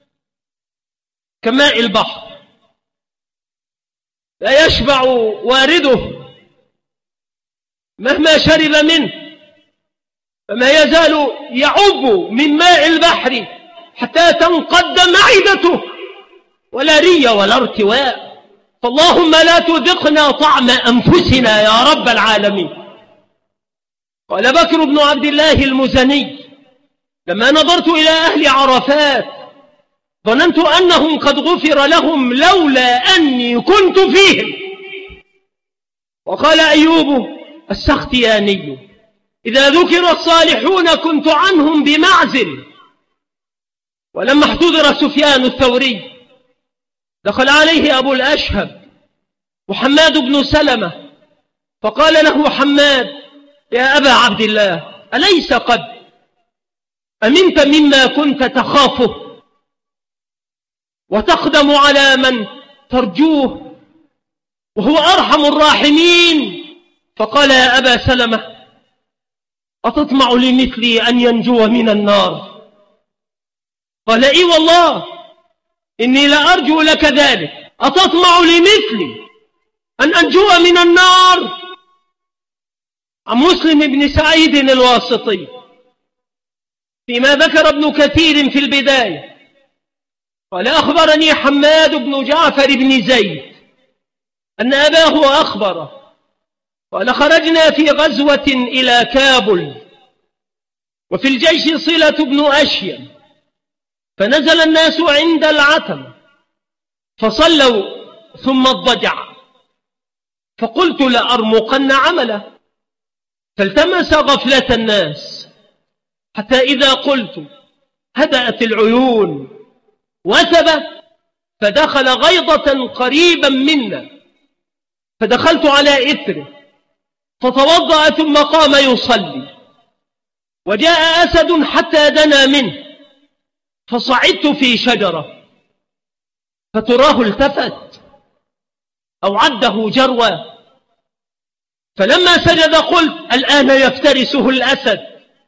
S1: كماء البحر لا يشبع وارده مهما شرب منه فما يزال يعب من ماء البحر حتى تنقد معدته، ولا ري ولا ارتواء. فاللهم لا تذقنا طعم أنفسنا يا رب العالمين. قال بكر بن عبد الله المزني: لما نظرت إلى أهل عرفات ظننت أنهم قد غفر لهم لولا أني كنت فيهم. وقال أيوب السختياني: إذا ذكر الصالحون كنت عنهم بمعزل. ولما احتضر سفيان الثوري دخل عليه أبو الأشهب وحماد بن سلمة، فقال له حماد: يا أبا عبد الله، أليس قد أمنت مما كنت تخافه وتقدم على من ترجوه وهو أرحم الراحمين؟ فقال: يا أبا سلمة، أتطمع لمثلي أن ينجو من النار؟ قال: إي والله إني لأرجو لك ذلك. أتطمع لمثلي أن أنجو من النار؟ عن مسلم بن سعيد الواسطي فيما ذكر ابن كثير في البداية قال: أخبرني حماد بن جعفر بن زيد أن أباه أخبره قال: خرجنا في غزوة إلى كابل وفي الجيش صلة بن أشيم، فنزل الناس عند العتم فصلوا ثم اضطجع، فقلت لأرمقن عمله، فالتمس غفلة الناس حتى إذا قلت هدأت العيون وثب، فدخل غيضة قريبا منا، فدخلت على إثره فتوضأ ثم قام يصلي، وجاء أسد حتى دنا منه، فصعدت في شجرة فتراه التفت أو عده جروة، فلما سجد قلت الآن يفترسه الأسد،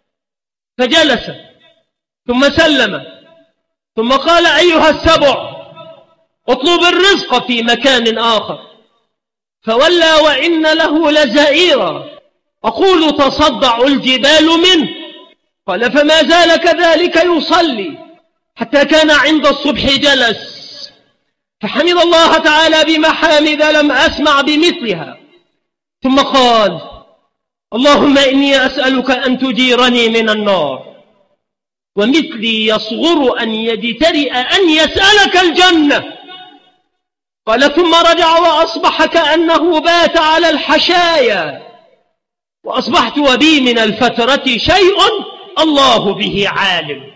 S1: فجلس ثم سلم ثم قال: أيها السبع، اطلب الرزق في مكان آخر، فولى وإن له لزائرا أقول تصدع الجبال منه. قال: فما زال كذلك يصلي حتى كان عند الصبح جلس، فحمد الله تعالى بمحامد لم أسمع بمثلها، ثم قال: اللهم إني أسألك أن تجيرني من النار، ومثلي يصغر أن يجترئ أن يسألك الجنة. قال: ثم رجع وأصبح كأنه بات على الحشايا، وأصبحت وبي من الفترة شيء الله به عالم،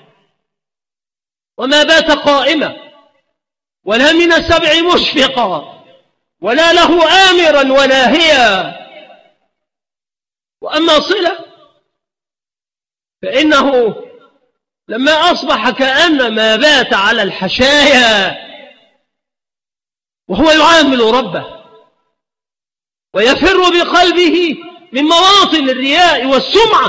S1: وما بات قائمة ولا من السبع مشفقا ولا له آمرا وناهيا. وأما صلة فإنه لما أصبح كأنما بات على الحشايا وهو يعامل ربه ويفر بقلبه من مواطن الرياء والسمعة،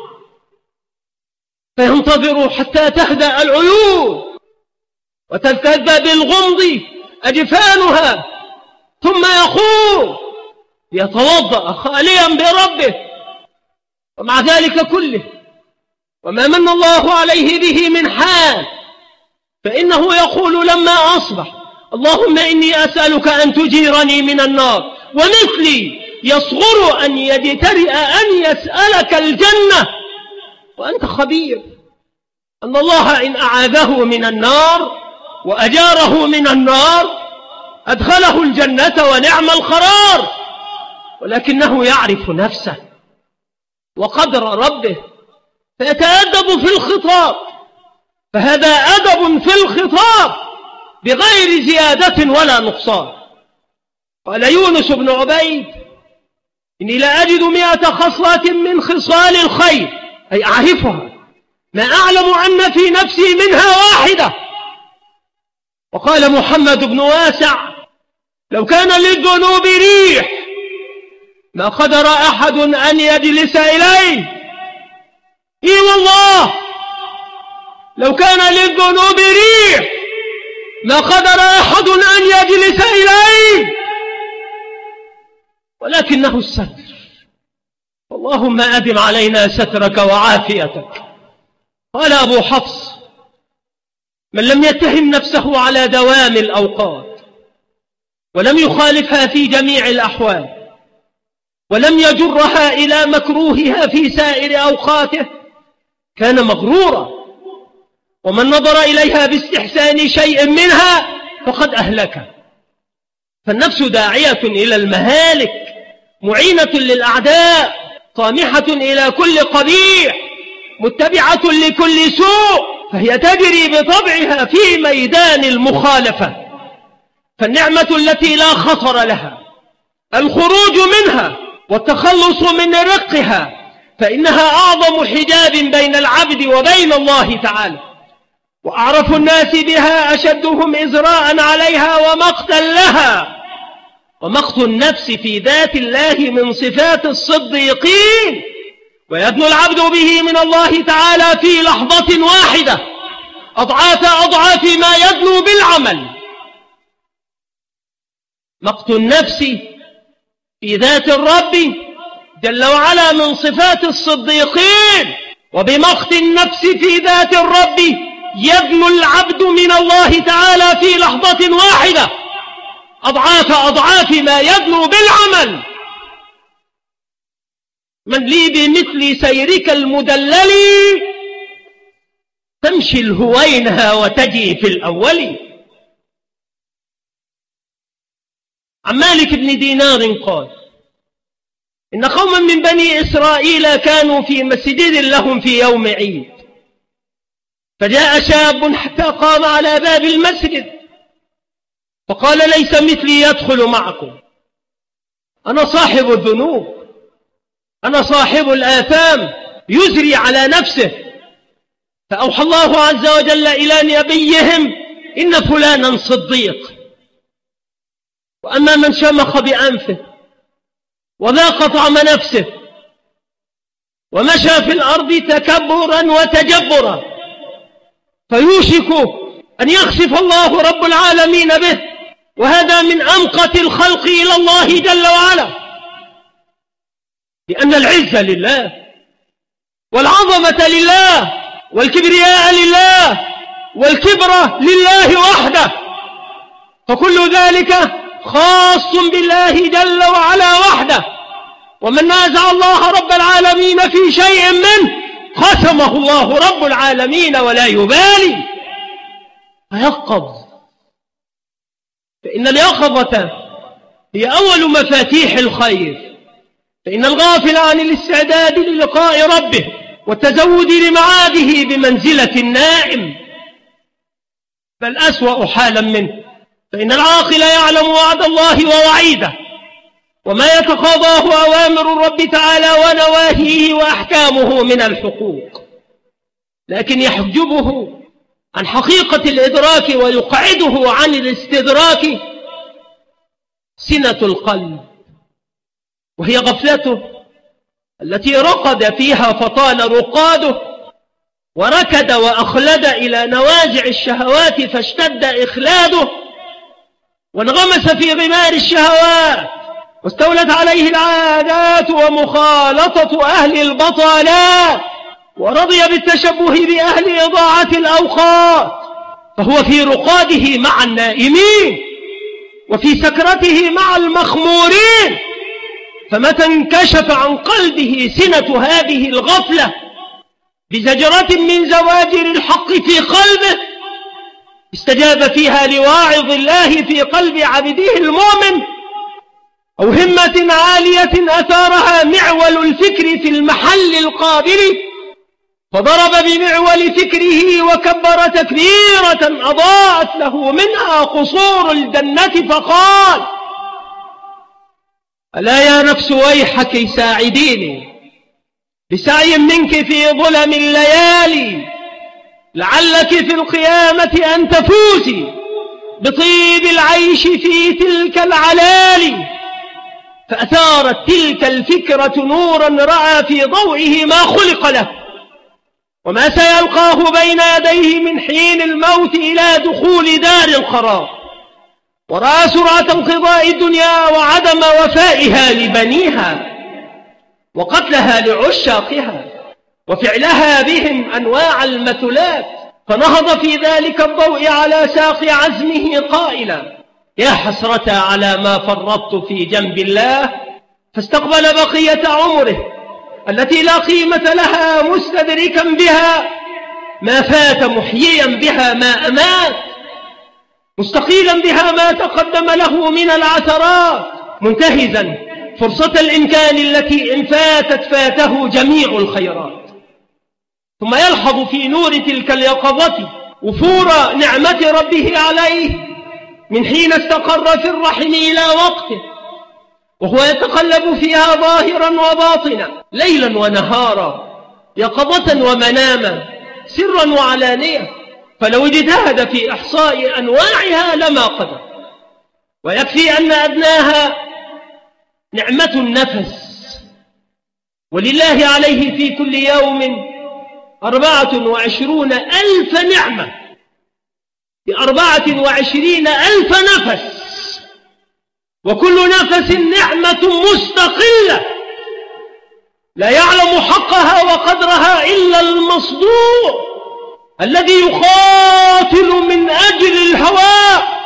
S1: فينتظر حتى تهدأ العيون وتلتذ بالغمض أجفانها، ثم يقوم يتوضأ خاليا بربه. ومع ذلك كله وما من الله عليه به من حال، فإنه يقول لما أصبح: اللهم إني أسألك أن تجيرني من النار، ومثلي يصغر أن يجترئ أن يسألك الجنة، وأنت خبير أن الله إن أعاذه من النار وأجاره من النار أدخله الجنة ونعم القرار، ولكنه يعرف نفسه وقدر ربه فيتأدب في الخطاب، فهذا أدب في الخطاب بغير زيادة ولا نقصان. قال يونس بن عبيد: إني لا أجد 100 خصلة من خصال الخير، أي أعرفها، ما أعلم أن في نفسي منها واحدة. وقال محمد بن واسع: لو كان للذنوب ريح ما قدر أحد أن يجلس إليه. إي والله لو كان للذنوب ريح ما قدر أحد أن يجلس إليه، ولكنه الستر اللهم أدم علينا سترك وعافيتك. قال أبو حفص: من لم يتهم نفسه على دوام الأوقات ولم يخالفها في جميع الأحوال ولم يجرها إلى مكروهها في سائر أوقاته كان مغرورا، ومن نظر إليها باستحسان شيء منها فقد أهلكه. فالنفس داعية إلى المهالك، معينة للأعداء، طامحة إلى كل قبيح، متبعة لكل سوء، فهي تجري بطبعها في ميدان المخالفة. فالنعمة التي لا خطر لها الخروج منها والتخلص من رقها، فإنها أعظم حجاب بين العبد وبين الله تعالى، وأعرف الناس بها أشدهم إزراء عليها ومقتا لها. ومقت النفس في ذات الله من صفات الصديقين، ويدنو العبد به من الله تعالى في لحظة واحدة أضعاف ما يدنو بالعمل. مقت النفس في ذات الرب جل وعلا من صفات الصديقين، وبمقت النفس في ذات الرب يدنو العبد من الله تعالى في لحظة واحدة أضعاف ما يدنو بالعمل. من لي بمثل سيرك المدلل تمشي الهوينها وتجي في الأول. عن مالك بن دينار قال: إن قوما من بني إسرائيل كانوا في مسجد لهم في يوم عيد، فجاء شاب حتى قام على باب المسجد فقال: ليس مثلي يدخل معكم، أنا صاحب الذنوب، أنا صاحب الآثام، يزري على نفسه. فأوحى الله عز وجل إلى نبيهم: إن فلانا صديق. وأما من شمخ بأنفه وذاق طعم نفسه ومشى في الأرض تكبرا وتجبرا فيوشك أن يخسف الله رب العالمين به، وهذا من أمقت الخلق إلى الله جل وعلا، لأن العزة لله والعظمة لله والكبرياء لله والكبرى لله وحده، فكل ذلك خاص بالله جل وعلا وحده. ومن نازع الله رب العالمين في شيء منه قسمه الله رب العالمين ولا يبالي. فيقظ، فإن اليقظة هي أول مفاتيح الخير. فإن الغافل عن الاستعداد للقاء ربه والتزود لمعاده بمنزلة النائم، بل أسوأ حالا منه. فإن العاقل يعلم وعد الله ووعيده وما يتقاضاه أوامر الرب تعالى ونواهيه وأحكامه من الحقوق، لكن يحجبه عن حقيقة الإدراك ويقعده عن الاستدراك سنة القلب، وهي غفلته التي رقد فيها فطال رقاده، وركد وأخلد إلى نوازع الشهوات فاشتد إخلاده، وانغمس في غمار الشهوات واستولت عليه العادات ومخالطة أهل البطالات، ورضي بالتشبه بأهل إضاعة الأوقات، فهو في رقاده مع النائمين وفي سكرته مع المخمورين. فمتى انكشف عن قلبه سنة هذه الغفلة بزجرة من زواجر الحق في قلبه استجاب فيها لواعظ الله في قلب عبده المؤمن، أو همة عالية أثارها معول الفكر في المحل القابل فضرب بمعول فكره وكبر تكبيرة أضاءت له منها قصور الجنة فقال: ألا يا نفس ويحك ساعديني بسعي منك في ظلم الليالي، لعلك في القيامة أن تفوزي بطيب العيش في تلك العلالي. فأثارت تلك الفكرة نورا رأى في ضوئه ما خلق له وما سيلقاه بين يديه من حين الموت إلى دخول دار القرار، ورأى سرعة انقضاء الدنيا وعدم وفائها لبنيها، وقتلها لعشاقها وفعلها بهم أنواع المثلات، فنهض في ذلك الضوء على ساق عزمه قائلا: يا حسرة على ما فرطت في جنب الله، فاستقبل بقية عمره التي لا قيمة لها مستدركا بها ما فات، محييا بها ما أمات، مستقيلا بها ما تقدم له من العثرات، منتهزا فرصة الإمكان التي إن فاتت فاته جميع الخيرات. ثم يلحظ في نور تلك اليقظة وفور نعمة ربه عليه من حين استقر في الرحم إلى وقته، وهو يتقلب فيها ظاهرا وباطنا، ليلا ونهارا، يقظة ومناما، سرا وعلانية، فلو اجتهد في إحصاء أنواعها لما قدر. ويكفي أن أدناها نعمة النفس، ولله عليه في كل يوم 24,000 نعمة، ب24,000 نفس، وكل نفس نعمة مستقلة لا يعلم حقها وقدرها إلا المصدوق الذي يقاتل من أجل الهواء.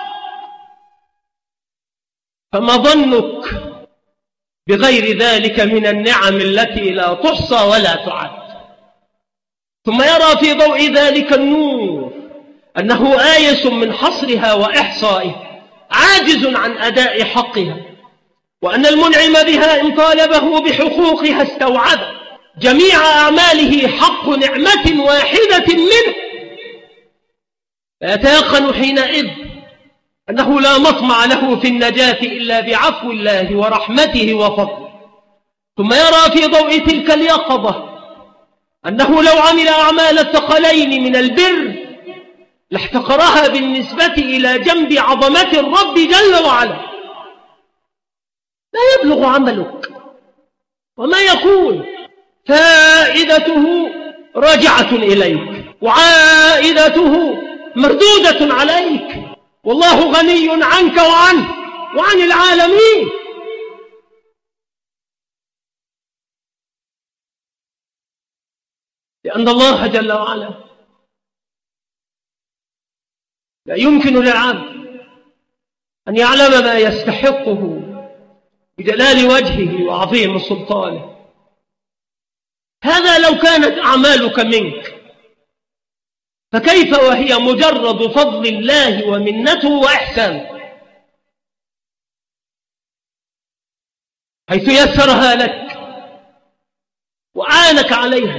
S1: فما ظنك بغير ذلك من النعم التي لا تحصى ولا تعد؟ ثم يرى في ضوء ذلك النور أنه آيس من حصرها وإحصائها، عاجز عن أداء حقها، وأن المنعم بها إن طالبه بحقوقها استوعب جميع أعماله حق نعمة واحدة منه، فيتيقن حينئذ أنه لا مطمع له في النجاة إلا بعفو الله ورحمته وفضله. ثم يرى في ضوء تلك اليقظة أنه لو عمل أعمال الثقلين من البر لاحتقرها بالنسبة إلى جنب عظمة الرب جل وعلا. لا يبلغ عملك وما يكون، فائدته راجعة إليك وعائدته مردودة عليك، والله غني عنك وعن العالمين. لأن الله جل وعلا لا يمكن للعبد أن يعلم ما يستحقه بجلال وجهه وعظيم سلطانه. هذا لو كانت أعمالك منك، فكيف وهي مجرد فضل الله ومنته وإحسانه، حيث يسرها لك وعانك عليها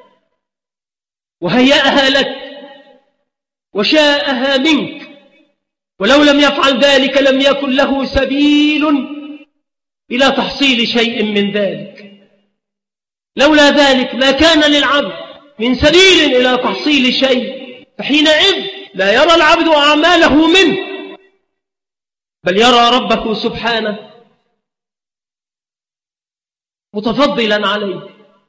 S1: وهيأها لك وشاءها منك، ولو لم يفعل ذلك لم يكن له سبيل إلى تحصيل شيء من ذلك. لولا ذلك ما كان للعبد من سبيل إلى تحصيل شيء، فحينئذ لا يرى العبد أعماله منه، بل يرى ربه سبحانه متفضلا عليه،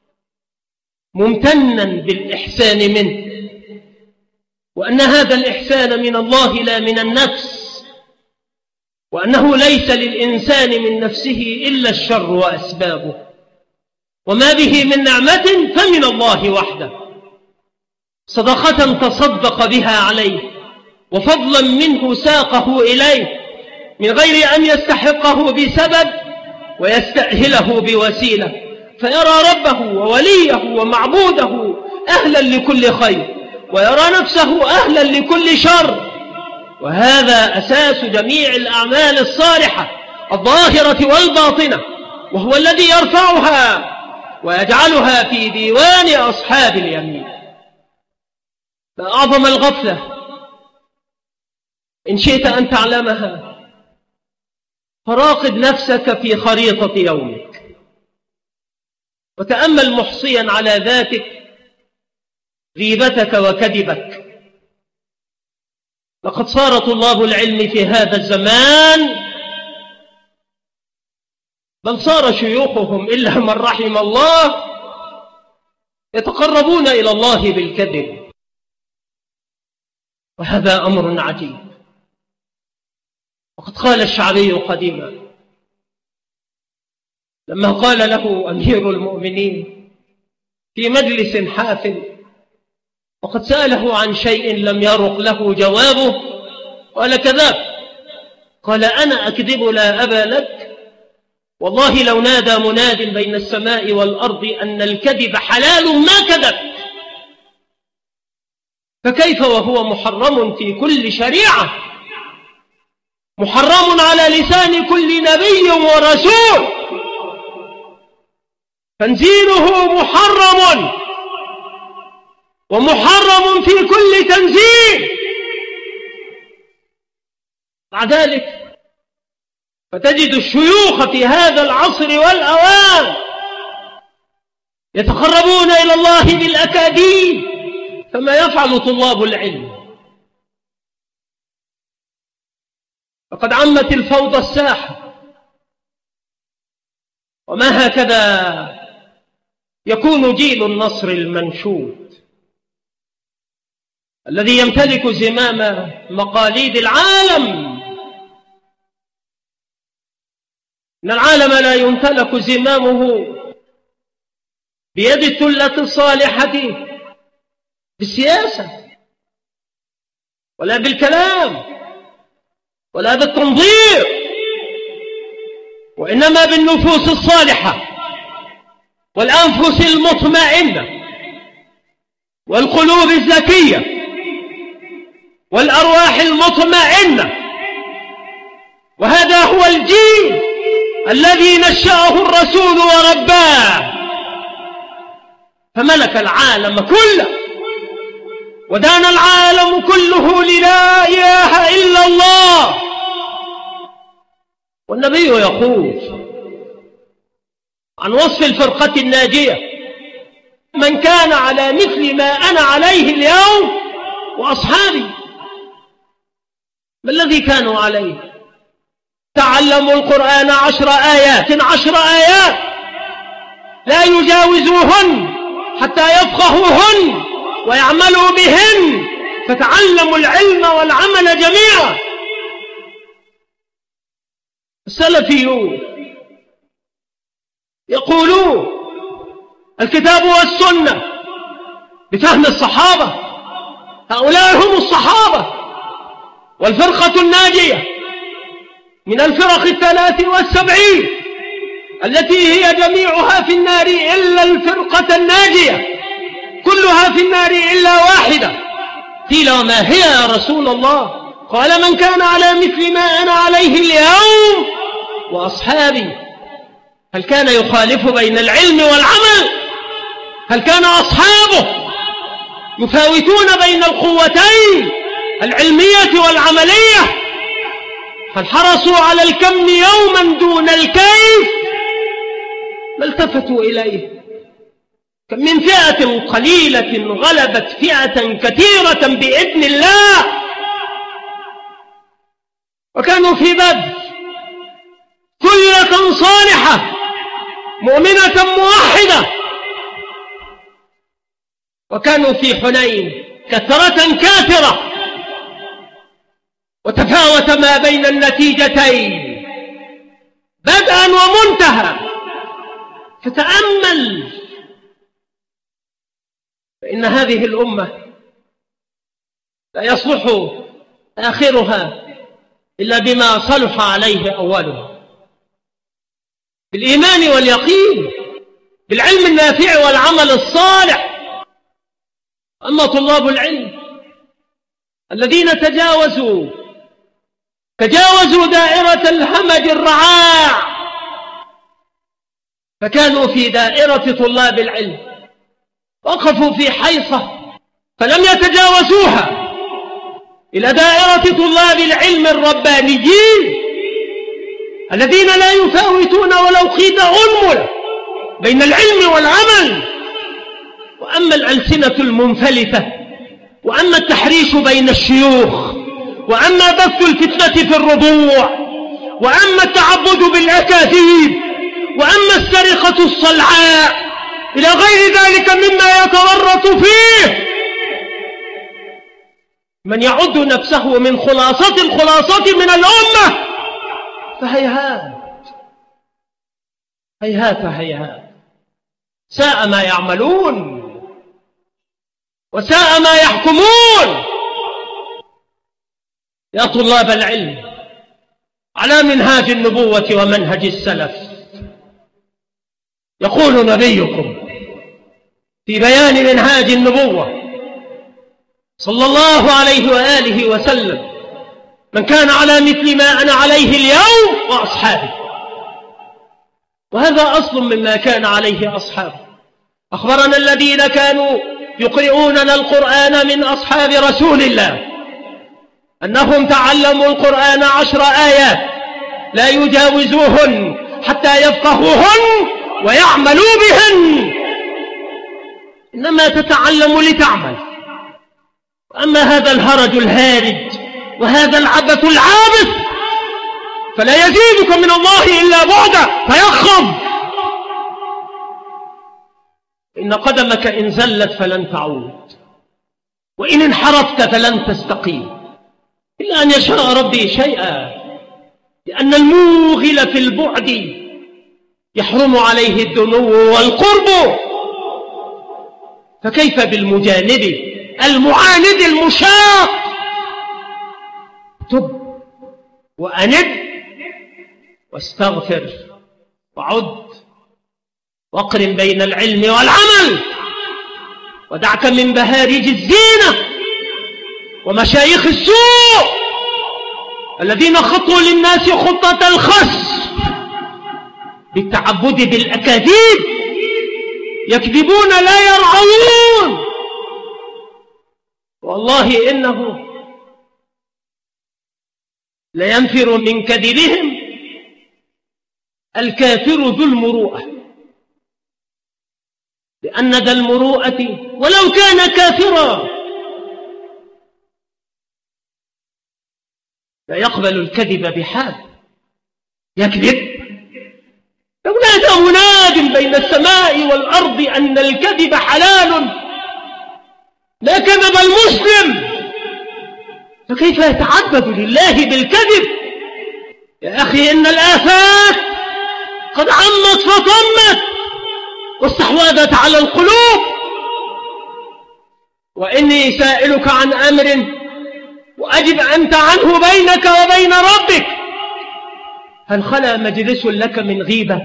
S1: ممتنا بالإحسان منه، وأن هذا الإحسان من الله لا من النفس، وأنه ليس للإنسان من نفسه إلا الشر وأسبابه، وما به من نعمة فمن الله وحده، صدقة تصدق بها عليه وفضلا منه ساقه إليه من غير أن يستحقه بسبب ويستأهله بوسيلة، فيرى ربه ووليه ومعبوده أهلا لكل خير، ويرى نفسه أهلا لكل شر. وهذا أساس جميع الأعمال الصالحة الظاهرة والباطنة، وهو الذي يرفعها ويجعلها في ديوان أصحاب اليمين. فأعظم الغفلة إن شئت أن تعلمها، فراقب نفسك في خريطة يومك، وتأمل محصيا على ذاتك غيبتك وكذبك. لقد صار طلاب العلم في هذا الزمان، بل صار شيوخهم إلا من رحم الله، يتقربون إلى الله بالكذب، وهذا أمر عجيب. وقد قال الشعبي قديما: لما قال له أمير المؤمنين في مجلس حافل وقد سأله عن شيء لم يرق له جوابه قال كذاب. قال أنا أكذب لا أبا لك؟ والله لو نادى مناد بين السماء والأرض أن الكذب حلال ما كذب، فكيف وهو محرم في كل شريعة، محرم على لسان كل نبي ورسول، تنزيله محرم ومحرم في كل تنزيل. مع ذلك فتجد الشيوخ في هذا العصر والأوان يتقربون إلى الله بالأكاذيب، فما يفعل طلاب العلم؟ فقد عمت الفوضى الساحة، وما هكذا يكون جيل النصر المنشود الذي يمتلك زمام مقاليد العالم. إن العالم لا يمتلك زمامه بيد الثلة الصالحة بالسياسة ولا بالكلام ولا بالتنظير، وإنما بالنفوس الصالحة والأنفس المطمئنة والقلوب الزكية والأرواح المطمئنة. وهذا هو الجيل الذي نشأه الرسول ورباه، فملك العالم كله ودان العالم كله للا إله إلا الله. والنبي يقول عن وصف الفرقة الناجية: من كان على مثل ما أنا عليه اليوم وأصحابي. ما الذي كانوا عليه؟ تعلموا القرآن 10 آيات 10 آيات لا يجاوزوهن حتى يفقهوهن ويعملوا بهن، فتعلموا العلم والعمل جميعا. السلفيون يقولون الكتاب والسنة بفهم الصحابة، هؤلاء هم الصحابة. والفرقة الناجية من الفرق 73 التي هي جميعها في النار إلا الفرقة الناجية، كلها في النار إلا واحدة. قيل وما هي يا رسول الله؟ قال من كان على مثل ما أنا عليه اليوم وأصحابي. هل كان يخالف بين العلم والعمل؟ هل كان أصحابه يفاوتون بين القوتين العلمية والعملية؟ هل حرصوا على الكم يوما دون الكيف؟ ما التفتوا إليه. كم من فئة قليلة غلبت فئة كثيرة بإذن الله. وكانوا في بدر كلة صالحة مؤمنة موحدة، وكانوا في حنين كثرة كاثرة، وتفاوت ما بين النتيجتين بدءا ومنتهى. فتأمل، فإن هذه الأمة لا يصلح آخرها إلا بما صلح عليه أولها، بالإيمان واليقين، بالعلم النافع والعمل الصالح. أما طلاب العلم الذين تجاوزوا دائرة الهمج الرعاع، فكانوا في دائرة طلاب العلم، وقفوا في حيصة فلم يتجاوزوها إلى دائرة طلاب العلم الربانيين الذين لا يفاوتون ولو قيد أنملة بين العلم والعمل. وأما الألسنة المنفلتة، وأما التحريش بين الشيوخ، وأما بث الفتنة في الربوع، وأما التعبد بالأكاذيب، وأما السرقة الصلعاء إلى غير ذلك مما يتورط فيه من يعد نفسه من خلاصة الخلاصة من الأمة، فهيهات هيهات هيهات، ساء ما يعملون وساء ما يحكمون. يا طلاب العلم، على منهاج النبوة ومنهج السلف يقول نبيكم في بيان منهاج النبوة صلى الله عليه وآله وسلم: من كان على مثل ما أنا عليه اليوم وأصحابي. وهذا أصل مما كان عليه أصحابه. أخبرنا الذين كانوا يقرؤوننا القرآن من أصحاب رسول الله أنهم تعلموا القرآن 10 آيات لا يجاوزوهن حتى يفقهوهن ويعملوا بهن. إنما تتعلم لتعمل. وأما هذا الهرج الهارج وهذا العبث العابث فلا يزيدك من الله إلا بعدا فيخض. إن قدمك إن زلت فلن تعود، وإن انحرفت فلن تستقيم، إلا أن يشاء ربي شيئا، لأن الموغل في البعد يحرم عليه الدنو والقرب. فكيف بالمجانب المعاند المشاق؟ تب وأنب واستغفر وعد، واقرن بين العلم والعمل، ودعك من بهارج الزينة ومشايخ السوء الذين خطوا للناس خطة الخس بالتعبد بالأكاذيب، يكذبون لا يرعون. والله إنه لينفر من كذبهم الكافر ذو المروءة، لأن ذا المروءة ولو كان كافرا لا يقبل الكذب بحال. يكذب لو نادى مناد بين السماء والأرض أن الكذب حلال لا كذب المسلم، فكيف يتعبد لله بالكذب؟ يا أخي إن الآفات قد عمت فطمت واستحوذت على القلوب. وإني سائلك عن أمر وأجب أنت عنه بينك وبين ربك: هل خلا مجلس لك من غيبة؟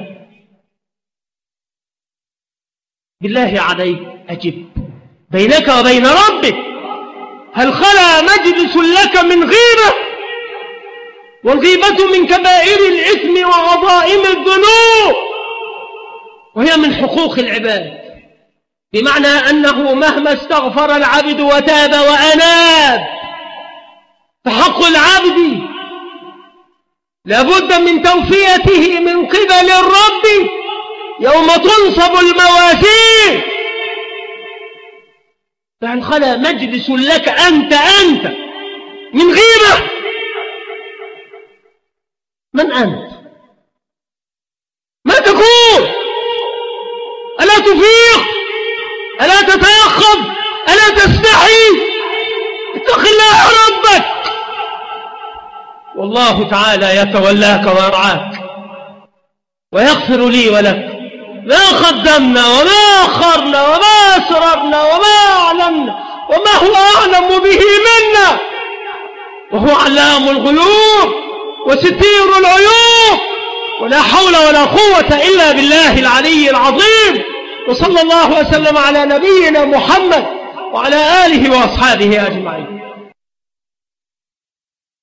S1: بالله عليك أجب، بينك وبين ربك هل خلا مجلس لك من غيبة؟ والغيبة من كبائر الإثم وعظائم الذنوب، وهي من حقوق العباد، بمعنى أنه مهما استغفر العبد وتاب وأناب فحق العبد لابد من توفيته من قبل الرب يوم تنصب الموازين. فهل خلا مجلس لك أنت من غيبة؟ من أنت؟ ما تقول؟ ألا تفيق؟ ألا تتيقظ؟ ألا تستحي؟ اتق الله ربك، والله تعالى يتولاك ويرعاك ويغفر لي ولك ما قدمنا وما أخرنا وما أسررنا وما أعلمنا وما هو أعلم به منا، وهو علام الغيوب وستير العيوب، ولا حول ولا قوة إلا بالله العلي العظيم. وصلى الله وسلم على نبينا محمد وعلى آله وأصحابه أجمعين.